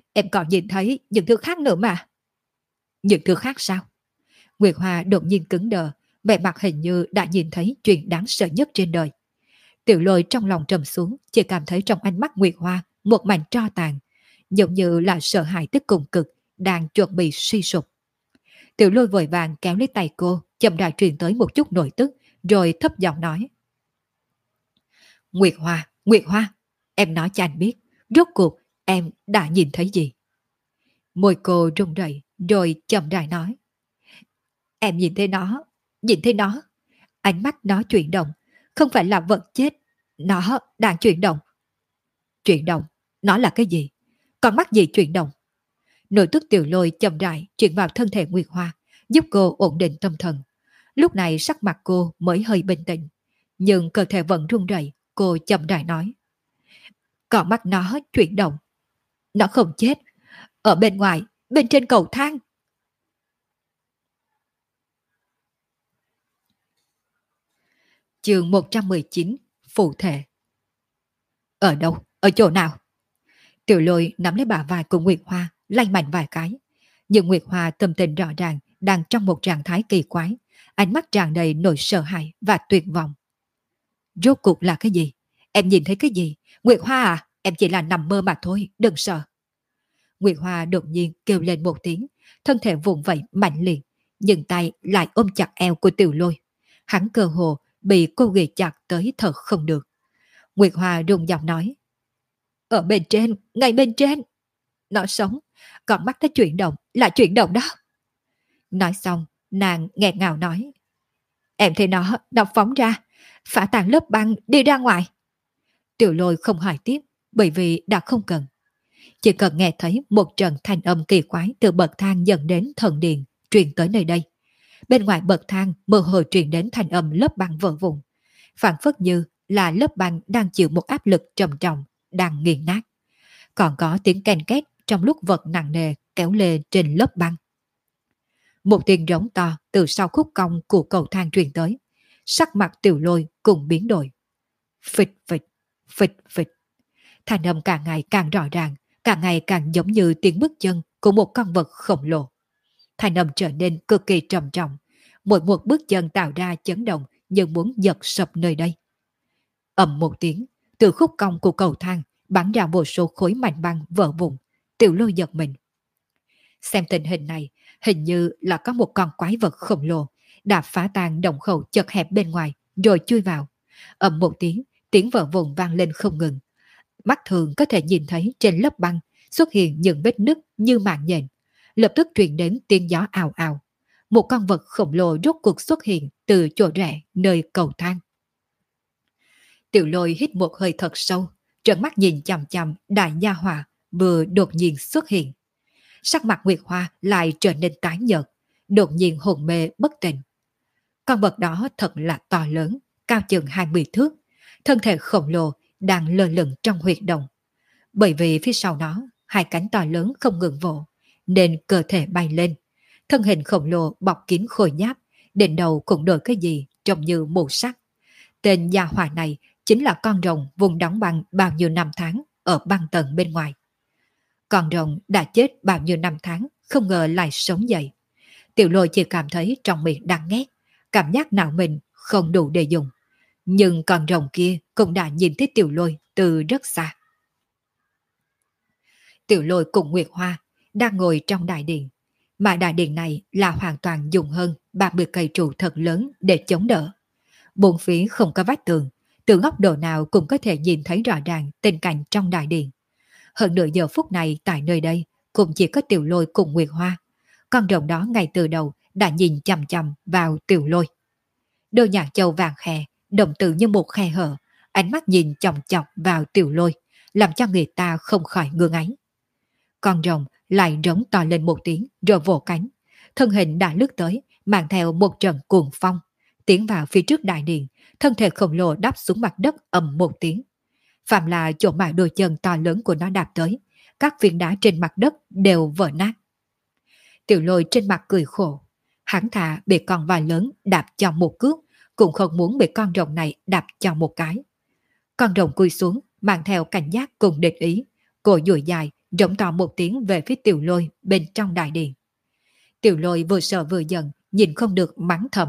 nữa mà. Những thứ khác sao? Nguyệt Hoa đột nhiên cứng đờ, vẻ mặt hình như đã nhìn thấy chuyện đáng sợ nhất trên đời. Tiểu Lôi trong lòng trầm xuống, chỉ cảm thấy trong ánh mắt Nguyệt Hoa một mảnh tro tàn, giống như là sợ hãi tới cùng cực, đang chuẩn bị suy sụp. Tiểu Lôi vội vàng kéo lấy tay cô, chậm rãi truyền tới một chút nội tức, rồi thấp giọng nói. Nguyệt Hoa, em nói cho anh biết, rốt cuộc em đã nhìn thấy gì? Môi cô run rẩy, rồi chậm rãi nói. Em nhìn thấy nó. Ánh mắt nó chuyển động, không phải là vật chết, nó đang chuyển động. Chuyển động, nó là cái gì? Con mắt gì chuyển động? Nội tức Tiểu Lôi chậm rãi chuyển vào thân thể Nguyệt Hoa, giúp cô ổn định tâm thần. Lúc này sắc mặt cô mới hơi bình tĩnh, nhưng cơ thể vẫn run rẩy. Cô chậm rãi nói. Con mắt nó chuyển động. Nó không chết. Ở bên ngoài, bên trên cầu thang. Chương 119, Phụ thể. Ở đâu? Ở chỗ nào? Tiểu Lôi nắm lấy bả vai của Nguyệt Hoa, lay mạnh vài cái. Nhưng Nguyệt Hoa tâm tình rõ ràng đang trong một trạng thái kỳ quái, ánh mắt tràn đầy nỗi sợ hãi và tuyệt vọng. Rốt cuộc là cái gì? Em nhìn thấy cái gì? Nguyệt Hoa à, em chỉ là nằm mơ mà thôi, đừng sợ. Nguyệt Hoa đột nhiên kêu lên một tiếng, thân thể vùng vẫy mạnh liệt, nhưng tay lại ôm chặt eo của Tiểu Lôi. Hắn cơ hồ bị cô ghì chặt tới thở không được. Nguyệt Hoa run giọng nói. Ở bên trên, ngay bên trên. Nó sống, con mắt nó chuyển động, là chuyển động đó. Nói xong, nàng nghẹn ngào nói. Em thấy nó phóng ra, phá tan lớp băng đi ra ngoài. Tiểu Lôi không hỏi tiếp, bởi vì đã không cần. Chỉ cần nghe thấy một trận thanh âm kỳ quái từ bậc thang dẫn đến thần điện truyền tới nơi đây. Bên ngoài bậc thang mơ hồ truyền đến thanh âm lớp băng vỡ vụn, phản phất như là lớp băng đang chịu một áp lực trầm trọng, đang nghiền nát. Còn có tiếng ken két trong lúc vật nặng nề kéo lê trên lớp băng. Một tiếng rống to từ sau khúc cong của cầu thang truyền tới. Sắc mặt Tiểu Lôi cùng biến đổi. Phịch phịch, phịch phịch. Thanh âm càng ngày càng rõ ràng, càng ngày càng giống như tiếng bước chân của một con vật khổng lồ. Thanh âm trở nên cực kỳ trầm trọng, mỗi một bước chân tạo ra chấn động như muốn giật sập nơi đây. Ầm một tiếng, từ khúc cong của cầu thang bắn ra vô số khối mảnh băng vỡ vụn. Tiểu Lôi giật mình. Xem tình hình này, hình như là có một con quái vật khổng lồ đã phá tan động khẩu chật hẹp bên ngoài rồi chui vào. Ầm một tiếng, tiếng vỡ vụn vang lên không ngừng. Mắt thường có thể nhìn thấy trên lớp băng xuất hiện những vết nứt như mạng nhện. Lập tức truyền đến tiếng gió ào ào. Một con vật khổng lồ rốt cuộc xuất hiện từ chỗ rẽ nơi cầu thang. Tiểu Lôi hít một hơi thật sâu, trợn mắt nhìn chằm chằm đại nha hòa vừa đột nhiên xuất hiện. Sắc mặt Nguyệt Hoa lại trở nên tái nhợt, đột nhiên hồn mê bất tỉnh. Con vật đó thật là to lớn, cao chừng 20 thước, thân thể khổng lồ đang lơ lửng trong huyệt động. Bởi vì phía sau nó, hai cánh to lớn không ngừng vỗ, nên cơ thể bay lên. Thân hình khổng lồ bọc kín khôi giáp, đỉnh đầu cũng đổi cái gì trông như mù sắt. Tên gia hỏa này chính là con rồng vùng đóng băng bao nhiêu năm tháng ở băng tầng bên ngoài. Con rồng đã chết bao nhiêu năm tháng, không ngờ lại sống dậy. Tiểu Lôi chỉ cảm thấy trong miệng đang nghét, cảm giác não mình không đủ để dùng. Nhưng con rồng kia cũng đã nhìn thấy Tiểu Lôi từ rất xa. Tiểu Lôi cùng Nguyệt Hoa đang ngồi trong đại điện. mà đại điện này là hoàn toàn dùng hơn 30 cây trụ thật lớn để chống đỡ. Bốn phía không có vách tường, từ góc độ nào cũng có thể nhìn thấy rõ ràng tình cảnh trong đại điện. Hơn nửa giờ phút này tại nơi đây cũng chỉ có Tiểu Lôi cùng Nguyệt Hoa. Con rồng đó ngay từ đầu đã nhìn chằm chằm vào Tiểu Lôi. Đôi nhãn châu vàng khè, đồng tử như một khe hở, ánh mắt nhìn chòng chọc vào Tiểu Lôi, làm cho người ta không khỏi ngưỡng ấy. Con rồng lại rống to lên một tiếng rồi vỗ cánh. Thân hình đã lướt tới, mang theo một trận cuồng phong, tiến vào phía trước đại điện, thân thể khổng lồ đáp xuống mặt đất ầm một tiếng. Phạm là chỗ mà đôi chân to lớn của nó đạp tới, các viên đá trên mặt đất đều vỡ nát. Tiểu Lôi trên mặt cười khổ, hắn thà bị con voi lớn đạp cho một cước, cũng không muốn bị con rồng này đạp cho một cái. Con rồng cúi xuống, mang theo cảnh giác cùng địch ý, cổ dùi dài, rống to một tiếng về phía Tiểu Lôi bên trong đại điện. Tiểu Lôi vừa sợ vừa giận, nhìn không được mắng thầm.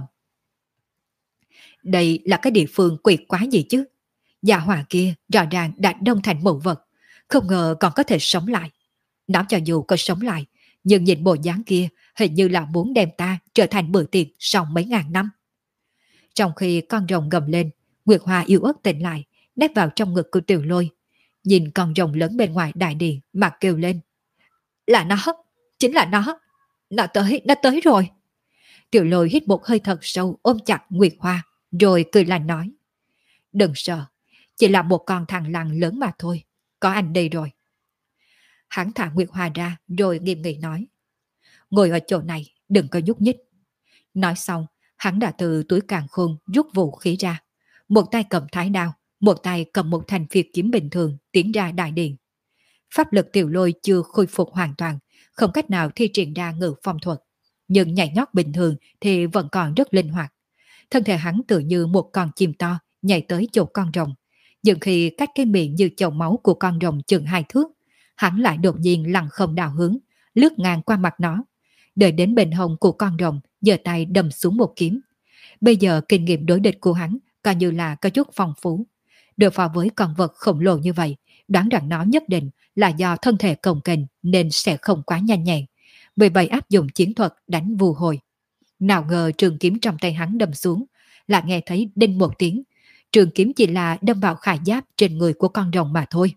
Đây là cái địa phương quỷ quái gì chứ? Gia hỏa kia rõ ràng đã đông thành mụ vật, không ngờ còn có thể sống lại. Nó cho dù có sống lại, nhưng nhìn bộ dáng kia hình như là muốn đem ta trở thành bữa tiệc sau mấy ngàn năm. Trong khi con rồng gầm lên, Nguyệt Hoa yếu ớt tỉnh lại, nép vào trong ngực của Tiểu Lôi, nhìn con rồng lớn bên ngoài đại điện mà kêu lên. Là nó, chính là nó tới rồi. Tiểu Lôi hít một hơi thật sâu ôm chặt Nguyệt Hoa, rồi cười lạnh nói. Đừng sợ, chỉ là một con thằng lằn lớn mà thôi, có anh đây rồi. Hắn thả Nguyệt Hoa ra rồi nghiêm nghị nói. Ngồi ở chỗ này, đừng có nhúc nhích. Nói xong, hắn đã từ túi càn khôn rút vũ khí ra. Một tay cầm thái đao, một tay cầm một thanh phi kiếm bình thường tiến ra đại điện. Pháp lực Tiểu Lôi chưa khôi phục hoàn toàn, không cách nào thi triển ra ngự phong thuật. Nhưng nhảy nhót bình thường thì vẫn còn rất linh hoạt. Thân thể hắn tự như một con chim to nhảy tới chỗ con rồng. Nhưng khi cách cái miệng như chậu máu của con rồng chừng 2 thước, hắn lại đột nhiên lặng không đảo hướng, lướt ngang qua mặt nó. Đợi đến bên hông của con rồng, giơ tay đâm xuống một kiếm. Bây giờ kinh nghiệm đối địch của hắn coi như là có chút phong phú. Đối phó với con vật khổng lồ như vậy, đoán rằng nó nhất định là do thân thể cồng kềnh nên sẽ không quá nhanh nhẹn. Vì vậy áp dụng chiến thuật đánh vù hồi. Nào ngờ trường kiếm trong tay hắn đâm xuống, lại nghe thấy đinh một tiếng. Trường kiếm chỉ là đâm vào khải giáp trên người của con rồng mà thôi.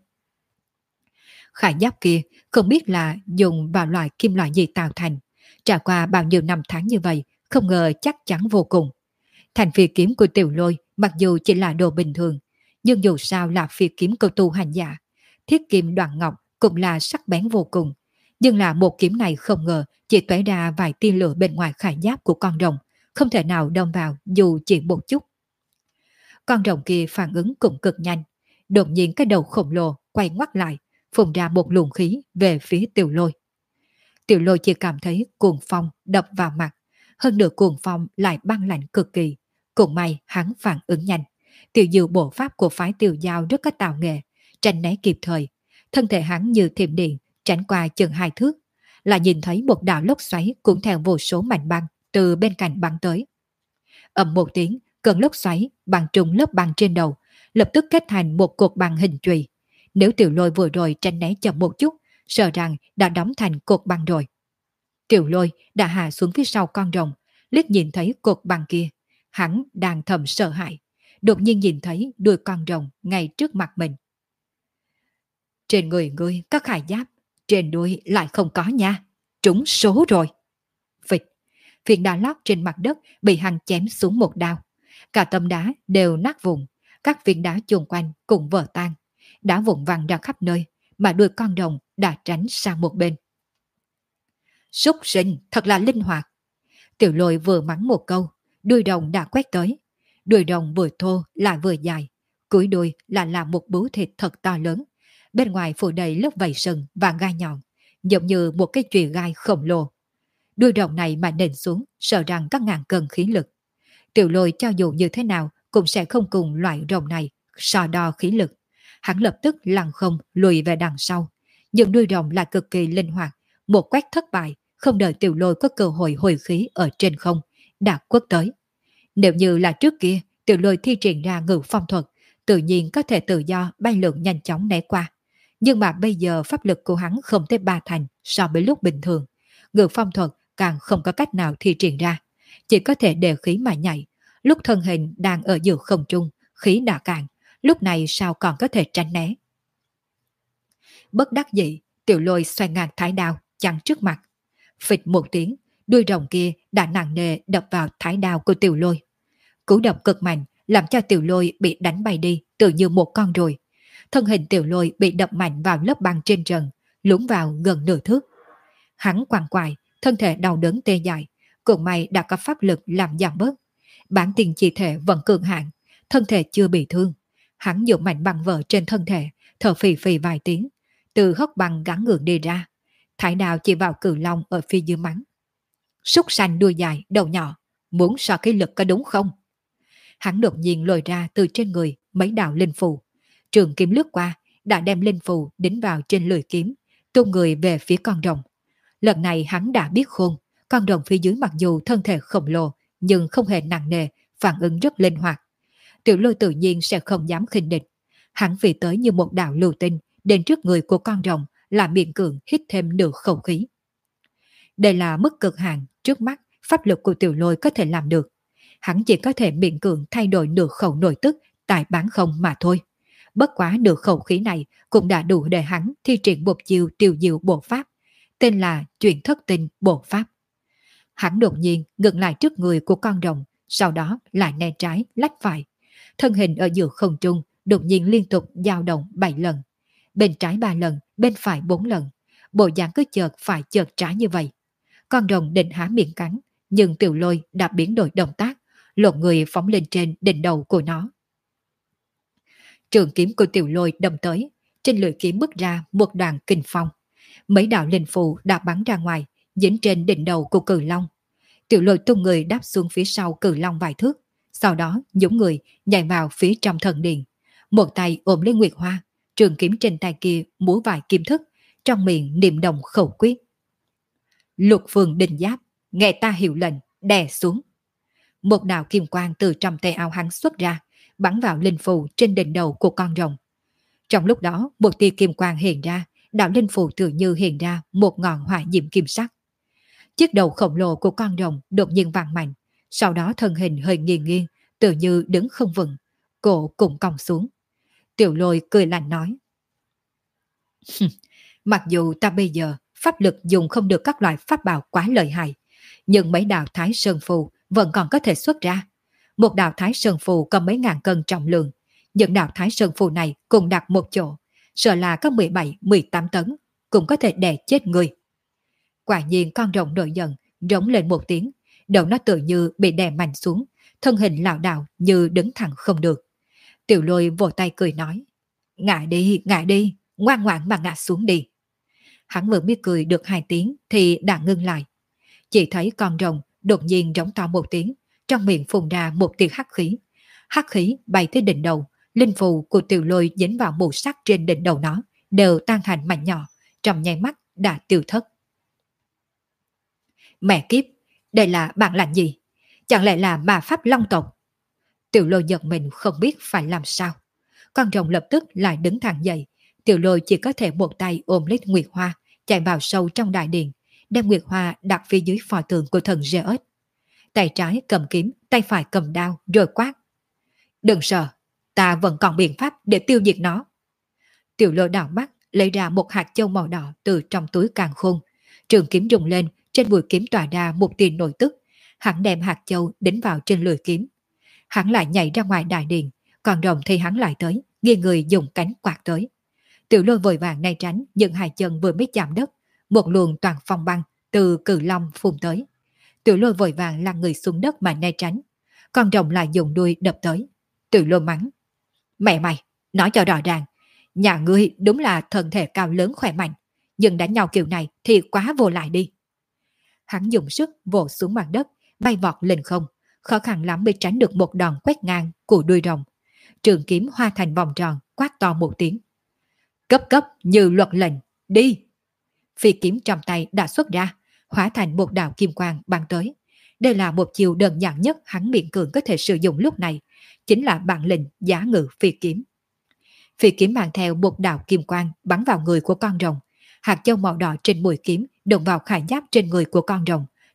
Khải giáp kia không biết là dùng vào loại kim loại gì tạo thành. Trải qua bao nhiêu năm tháng như vậy, không ngờ chắc chắn vô cùng. Thành phi kiếm của Tiểu Lôi mặc dù chỉ là đồ bình thường, nhưng dù sao là phi kiếm của tu hành giả. Thiết kim đoạn ngọc cũng là sắc bén vô cùng. Nhưng là một kiếm này không ngờ chỉ tóe ra vài tia lửa bên ngoài khải giáp của con rồng, không thể nào đâm vào dù chỉ một chút. Con rồng kia phản ứng cũng cực nhanh. Đột nhiên cái đầu khổng lồ quay ngoắt lại, phun ra một luồng khí về phía Tiểu Lôi. Tiểu Lôi chỉ cảm thấy cuồng phong đập vào mặt, hơn nữa cuồng phong lại băng lạnh cực kỳ. Cũng may hắn phản ứng nhanh. Tiểu diệu bộ pháp của phái Tiểu Giao rất có tạo nghệ, tránh né kịp thời. Thân thể hắn như thiểm điện tránh qua chừng 2 thước, là nhìn thấy một đạo lốc xoáy cũng theo vô số mảnh băng từ bên cạnh bắn tới. Ầm một tiếng, cơn lốc xoáy bắn trúng lớp băng trên đầu, lập tức kết thành một cột băng hình chùy. Nếu Tiểu Lôi vừa rồi tránh né chậm một chút, sợ rằng đã đóng thành cột băng rồi. Tiểu Lôi đã hạ xuống phía sau con rồng, liếc nhìn thấy cột băng kia, hắn đang thầm sợ hãi, đột nhiên nhìn thấy đuôi con rồng ngay trước mặt mình. Trên người ngươi có khải giáp, trên đuôi lại không có nha, trúng số rồi. Phịch, phiến đá lót trên mặt đất bị hắn chém xuống một đao, cả tấm đá đều nát vụn, các viên đá chung quanh cũng vỡ tan, đá vụn văng ra khắp nơi, mà đuôi con rồng đã tránh sang một bên. Súc sinh thật là linh hoạt. Tiểu Lôi vừa mắng một câu, đuôi rồng đã quét tới. Đuôi rồng vừa thô lại vừa dài, cuối đuôi là một bướu thịt thật to lớn, bên ngoài phủ đầy lớp vảy sừng và gai nhọn, giống như một cái chùy gai khổng lồ. Đuôi rồng này mà nện xuống, sợ rằng các ngàn cân khí lực. Tiểu Lôi cho dù như thế nào cũng sẽ không cùng loại rồng này so đo khí lực. Hắn lập tức lăn không lùi về đằng sau, nhưng đuôi rồng là cực kỳ linh hoạt, một quét thất bại, không đợi Tiểu Lôi có cơ hội hồi khí ở trên không, đã quất tới. Nếu như là trước kia, Tiểu Lôi thi triển ra ngự phong thuật, tự nhiên có thể tự do bay lượn nhanh chóng né qua. Nhưng mà bây giờ pháp lực của hắn không tới 3 thành so với lúc bình thường. Ngự phong thuật càng không có cách nào thi triển ra, chỉ có thể đề khí mà nhảy. Lúc thân hình đang ở giữa không trung, khí đã cạn, lúc này sao còn có thể tránh né. Bất đắc dĩ, Tiểu Lôi xoay ngang thái đao chắn trước mặt. Phịch một tiếng, đuôi rồng kia đã nặng nề đập vào thái đao của Tiểu Lôi. Cú đập cực mạnh làm cho Tiểu Lôi bị đánh bay đi tự như một con ruồi. Thân hình Tiểu Lôi bị đập mạnh vào lớp băng trên trần, lún vào gần nửa thước. Hắn quằn quại, thân thể đau đớn tê dại, cũng may đã có pháp lực làm giảm bớt. Bản tiền chi thể vẫn cường hạn, thân thể chưa bị thương. Hắn dùng mạnh băng vỡ trên thân thể, thở phì phì vài tiếng, từ hốc băng gắn ngược đi ra. Thái đao chỉ vào Cự Long ở phía dưới mắng: súc sanh đuôi dài, đầu nhỏ, muốn so cái lực có đúng không? Hắn đột nhiên lôi ra từ trên người mấy đạo linh phù. Trường kiếm lướt qua, đã đem linh phù đính vào trên lưỡi kiếm, tung người về phía con rồng. Lần này hắn đã biết khôn, con rồng phía dưới mặc dù thân thể khổng lồ, nhưng không hề nặng nề, phản ứng rất linh hoạt. Tiểu Lôi tự nhiên sẽ không dám khinh địch. Hắn vì tới như một đạo lưu tinh, đến trước người của con rồng là miệng cường hít thêm nửa khẩu khí. Đây là mức cực hạn trước mắt pháp lực của Tiểu Lôi có thể làm được. Hắn chỉ có thể miễn cường thay đổi nửa khẩu nội tức tại bán không mà thôi. Bất quá nửa khẩu khí này cũng đã đủ để hắn thi triển một chiêu tiêu diệu bộ pháp, tên là Chuyển Thất Tinh bộ pháp. Hắn đột nhiên ngừng lại trước người của con rồng, sau đó lại né trái lách phải. Thân hình ở giữa không trung đột nhiên liên tục dao động 7 lần. Bên trái 3 lần, bên phải 4 lần. Bộ dáng cứ chợt phải chợt trái như vậy. Con rồng định há miệng cắn, nhưng Tiểu Lôi đã biến đổi động tác, lộn người phóng lên trên đỉnh đầu của nó. Trường kiếm của Tiểu Lôi đâm tới, trên lưỡi kiếm bước ra một đoàn kinh phong. Mấy đạo linh phù đã bắn ra ngoài, dính trên đỉnh đầu của Cự Long. Tiểu Lôi tung người đáp xuống phía sau Cự Long vài thước, sau đó nhúng người nhảy vào phía trong thần điện. Một tay ôm lấy Nguyệt Hoa, trường kiếm trên tay kia múa vài kim thức, trong miệng niệm động khẩu quyết. Lục Phương Đình Giáp, nghe ta hiệu lệnh, đè xuống. Một đạo kim quang từ trong tay áo hắn xuất ra, bắn vào linh phù trên đỉnh đầu của con rồng. Trong lúc đó, một tia kim quang hiện ra, đạo linh phù tự như hiện ra một ngọn hỏa diệm kim sắc. Chiếc đầu khổng lồ của con rồng đột nhiên vang mạnh, sau đó thân hình hơi nghiêng nghiêng, tự như đứng không vững, cổ cũng cong xuống. Tiểu Lôi cười lạnh nói: mặc dù ta bây giờ pháp lực dùng không được các loại pháp bảo quá lợi hại, nhưng mấy đạo Thái Sơn Phù vẫn còn có thể xuất ra. Một đạo Thái Sơn Phù có mấy ngàn cân trọng lượng, những đạo Thái Sơn Phù này cùng đặt một chỗ, sợ là có 17-18 tấn, cũng có thể đè chết người. Quả nhiên con rồng nổi giận, rống lên một tiếng, đầu nó tự như bị đè mạnh xuống, thân hình lảo đảo như đứng thẳng không được. Tiểu Lôi vỗ tay cười nói: ngã đi, ngoan ngoãn mà ngã xuống đi. Hắn vừa biết cười được 2 tiếng thì đã ngưng lại. Chỉ thấy con rồng đột nhiên rống to một tiếng, trong miệng phun ra một tia hắc khí. Hắc khí bay tới đỉnh đầu, linh phù của Tiểu Lôi dính vào mù sắc trên đỉnh đầu nó, đều tan thành mảnh nhỏ, trong nháy mắt đã tiêu thất. Mẹ kiếp, đây là bản lãnh gì? Chẳng lẽ là ma pháp long tộc? Tiểu Lôi giật mình không biết phải làm sao. Con rồng lập tức lại đứng thẳng dậy. Tiểu Lôi chỉ có thể một tay ôm lấy Nguyệt Hoa, chạy vào sâu trong đại điện, đem Nguyệt Hoa đặt phía dưới pho tượng của thần Zeus. Tay trái cầm kiếm, tay phải cầm đao, rồi quát: đừng sợ, ta vẫn còn biện pháp để tiêu diệt nó. Tiểu Lôi đảo mắt, lấy ra một hạt châu màu đỏ từ trong túi càn khôn. Trường kiếm rung lên, trên mũi kiếm tỏa ra một tia nội tức. Hắn đem hạt châu đính vào trên lưỡi kiếm. Hắn lại nhảy ra ngoài đại điện, còn rồng thì hắn lại tới, nghiêng người dùng cánh quạt tới. Tiểu Lôi vội vàng né tránh, nhưng hai chân vừa mới chạm đất, một luồng toàn phong băng từ Cự Long phun tới. Tiểu Lôi vội vàng lăn người xuống đất mà né tránh. Con rồng lại dùng đuôi đập tới. Tiểu Lôi mắng: mẹ mày, nói cho rõ ràng, nhà ngươi đúng là thân thể cao lớn khỏe mạnh, nhưng đánh nhau kiểu này thì quá vô lại đi. Hắn dùng sức vỗ xuống mặt đất, bay vọt lên không, khó khăn lắm mới tránh được một đòn quét ngang của đuôi rồng. Trường kiếm hoa thành vòng tròn, quát to một tiếng: cấp cấp như luật lệnh, đi! Phi kiếm trong tay đã xuất ra, hóa thành một đạo kim quang bắn tới. Đây là một chiều đơn giản nhất hắn miễn cường có thể sử dụng lúc này, chính là bản lĩnh giá ngự phi kiếm. Phi kiếm mang theo một đạo kim quang bắn vào người của con rồng. Hạt châu màu đỏ trên mũi kiếm đụng vào khải giáp trên người của con rồng,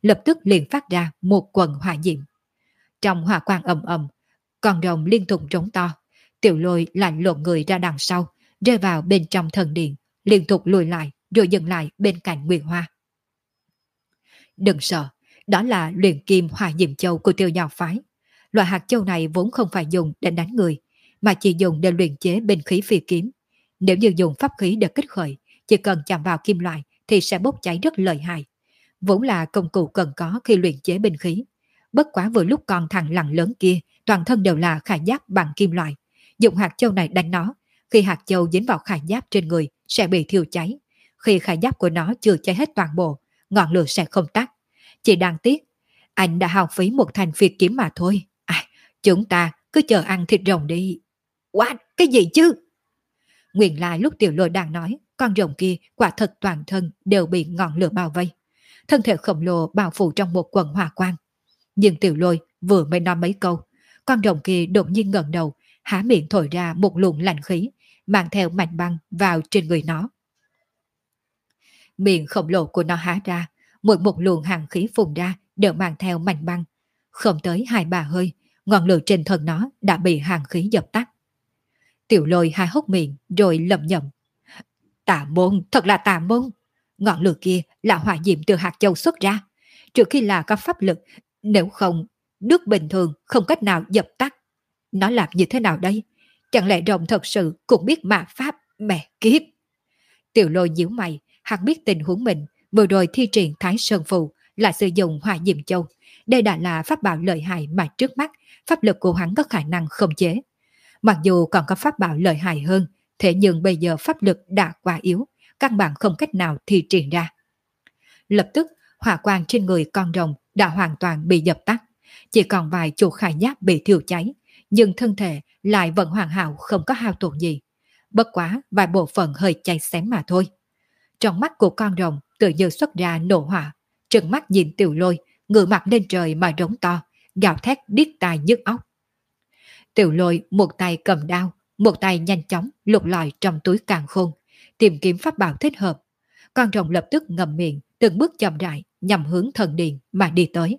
lập tức liền phát ra một quần hỏa diệm. Trong hỏa quang ầm ầm, con rồng liên tục rống to, Tiểu Lôi lại lộn người ra đằng sau, rơi vào bên trong thần điện, liên tục lùi lại rồi dừng lại bên cạnh Nguyệt Hoa. Đừng sợ, đó là luyện kim hỏa diệm châu của Tiêu Giao phái. Loại hạt châu này vốn không phải dùng để đánh người, mà chỉ dùng để luyện chế binh khí phi kiếm. Nếu như dùng pháp khí để kích khởi, chỉ cần chạm vào kim loại thì sẽ bốc cháy rất lợi hại. Vốn là công cụ cần có khi luyện chế binh khí. Bất quá vừa lúc con thằng lằn lớn kia, toàn thân đều là khải giáp bằng kim loại. Dùng hạt châu này đánh nó, khi hạt châu dính vào khải giáp trên người sẽ bị thiêu cháy. Khi khải giáp của nó chưa cháy hết toàn bộ, ngọn lửa sẽ không tắt. Chỉ đáng tiếc, anh đã hao phí một thanh phi kiếm mà thôi. Chúng ta cứ chờ ăn thịt rồng đi. What? Cái gì chứ? Nguyên lai lúc Tiểu Lôi đang nói, con rồng kia quả thật toàn thân đều bị ngọn lửa bao vây. Thân thể khổng lồ bao phủ trong một quần hỏa quang. Nhưng Tiểu Lôi vừa mới nói mấy câu, con rồng kia đột nhiên ngẩng đầu, há miệng thổi ra một luồng lạnh khí, mang theo mảnh băng vào trên người nó. Miệng khổng lồ của nó há ra, mỗi một luồng hàng khí phun ra đều mang theo mảnh băng. Không tới 2-3 hơi, ngọn lửa trên thân nó đã bị hàng khí dập tắt. Tiểu Lôi há hốc miệng rồi lẩm nhẩm. Tà môn, thật là tà môn. Ngọn lửa kia là hỏa diệm từ hạt châu xuất ra. Trừ khi là có pháp lực, nếu không, nước bình thường không cách nào dập tắt. Nó làm như thế nào đây? Chẳng lẽ rồng thật sự cũng biết mà pháp, mẹ kiếp. Tiểu Lôi nhíu mày, hắn biết tình huống mình, vừa rồi thi triển Thái Sơn Phù là sử dụng hỏa diệm châu. Đây đã là pháp bảo lợi hại mà trước mắt pháp lực của hắn có khả năng khống chế. Mặc dù còn có pháp bảo lợi hại hơn, thế nhưng bây giờ pháp lực đã quá yếu, căn bản không cách nào thi triển ra. Lập tức, hỏa quang trên người con rồng đã hoàn toàn bị dập tắt, chỉ còn vài chỗ khải giáp bị thiêu cháy, nhưng thân thể lại vẫn hoàn hảo không có hao tổn gì. Bất quá vài bộ phận hơi cháy xém mà thôi. Trong mắt của con rồng tự như xuất ra nổ hỏa, trừng mắt nhìn Tiểu Lôi, ngửa mặt lên trời mà rống to, gào thét điếc tai nhức óc. Tiểu Lôi một tay cầm đao, một tay nhanh chóng lục lọi trong túi càn khôn, tìm kiếm pháp bảo thích hợp. Con rồng lập tức ngậm miệng, từng bước chậm rãi nhằm hướng thần điện mà đi tới.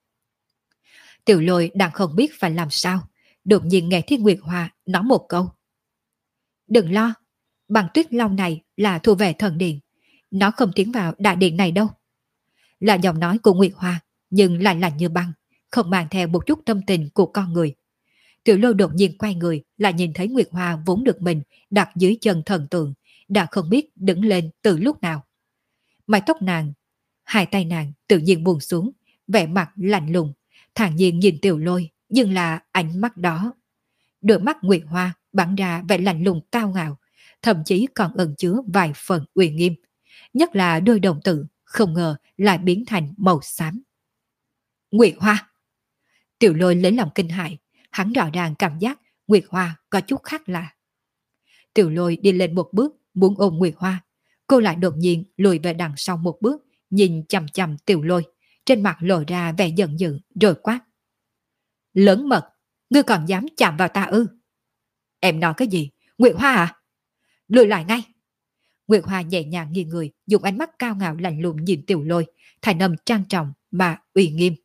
Tiểu Lôi đang không biết phải làm sao, đột nhiên nghe Thiên Nguyệt Hoa nói một câu. Đừng lo, bằng tuyết long này là thu về thần điện, nó không tiến vào đại điện này đâu. Là giọng nói của Nguyệt Hoa, nhưng lại lạnh như băng, không mang theo một chút tâm tình của con người. Tiểu Lôi đột nhiên quay người, lại nhìn thấy Nguyệt Hoa vốn được mình đặt dưới chân thần tượng, đã không biết đứng lên từ lúc nào. Mái tóc nàng, hai tay nàng tự nhiên buông xuống, vẻ mặt lạnh lùng, thản nhiên nhìn Tiểu Lôi, nhưng là ánh mắt đó. Đôi mắt Nguyệt Hoa bắn ra vẻ lạnh lùng cao ngạo, thậm chí còn ẩn chứa vài phần uy nghiêm. Nhất là đôi đồng tử, không ngờ lại biến thành màu xám. Nguyệt Hoa! Tiểu Lôi lấy lòng kinh hãi, hắn rõ ràng cảm giác Nguyệt Hoa có chút khác lạ. Tiểu Lôi đi lên một bước, muốn ôm Nguyệt Hoa. Cô lại đột nhiên lùi về đằng sau một bước, nhìn chằm chằm Tiểu Lôi, trên mặt lộ ra vẻ giận dữ rồi quát. Lớn mật, ngươi còn dám chạm vào ta ư? Em nói cái gì? Nguyệt Hoa à? Lùi lại ngay! Nguyệt Hoa nhẹ nhàng nghiêng người, dùng ánh mắt cao ngạo lạnh lùng nhìn Tiểu Lôi, thành âm trang trọng mà uy nghiêm.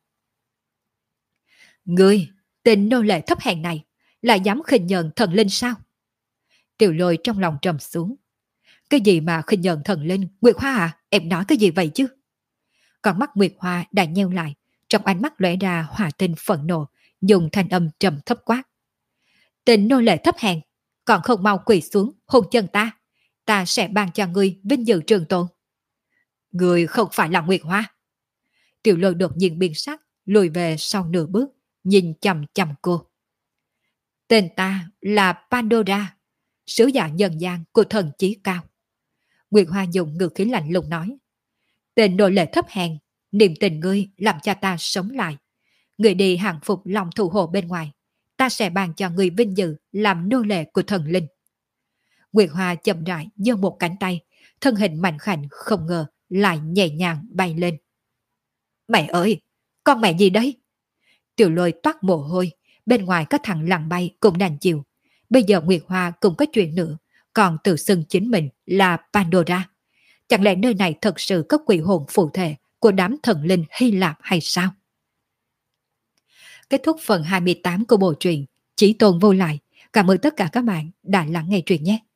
Ngươi, tên nô lệ thấp hèn này, lại dám khinh nhờn thần linh sao? Tiểu Lôi trong lòng trầm xuống. Cái gì mà khinh nhờn thần linh? Nguyệt Hoa à, em nói cái gì vậy chứ? Con mắt Nguyệt Hoa đã nheo lại, trong ánh mắt lóe ra hỏa tinh phẫn nộ, dùng thanh âm trầm thấp quát. Tên nô lệ thấp hèn, còn không mau quỳ xuống hôn chân ta, ta sẽ ban cho ngươi vinh dự trường tồn. Ngươi không phải là Nguyệt Hoa. Tiểu Lôi đột nhiên biến sắc, lùi về sau nửa bước, nhìn chằm chằm cô. Tên ta là Pandora, sứ giả nhân gian của thần chí cao. Nguyệt Hoa dùng ngữ khí lạnh lùng nói. Tên nô lệ thấp hèn, niềm tình ngươi làm cho ta sống lại. Ngươi đi hàng phục lòng thủ hộ bên ngoài, ta sẽ ban cho ngươi vinh dự làm nô lệ của thần linh. Nguyệt Hoa chậm rãi giơ một cánh tay, thân hình mạnh khảnh không ngờ lại nhẹ nhàng bay lên. Mẹ ơi, con mẹ gì đấy? Tiểu Lôi toát mồ hôi, bên ngoài có thằng lằn bay cũng đành chịu. Bây giờ Nguyệt Hoa cũng có chuyện nữa, còn tự xưng chính mình là Pandora. Chẳng lẽ nơi này thật sự có quỷ hồn phù thể của đám thần linh Hy Lạp hay sao? Kết thúc phần 28 của bộ truyện Chí Tôn Vô Lại. Cảm ơn tất cả các bạn đã lắng nghe truyện nhé.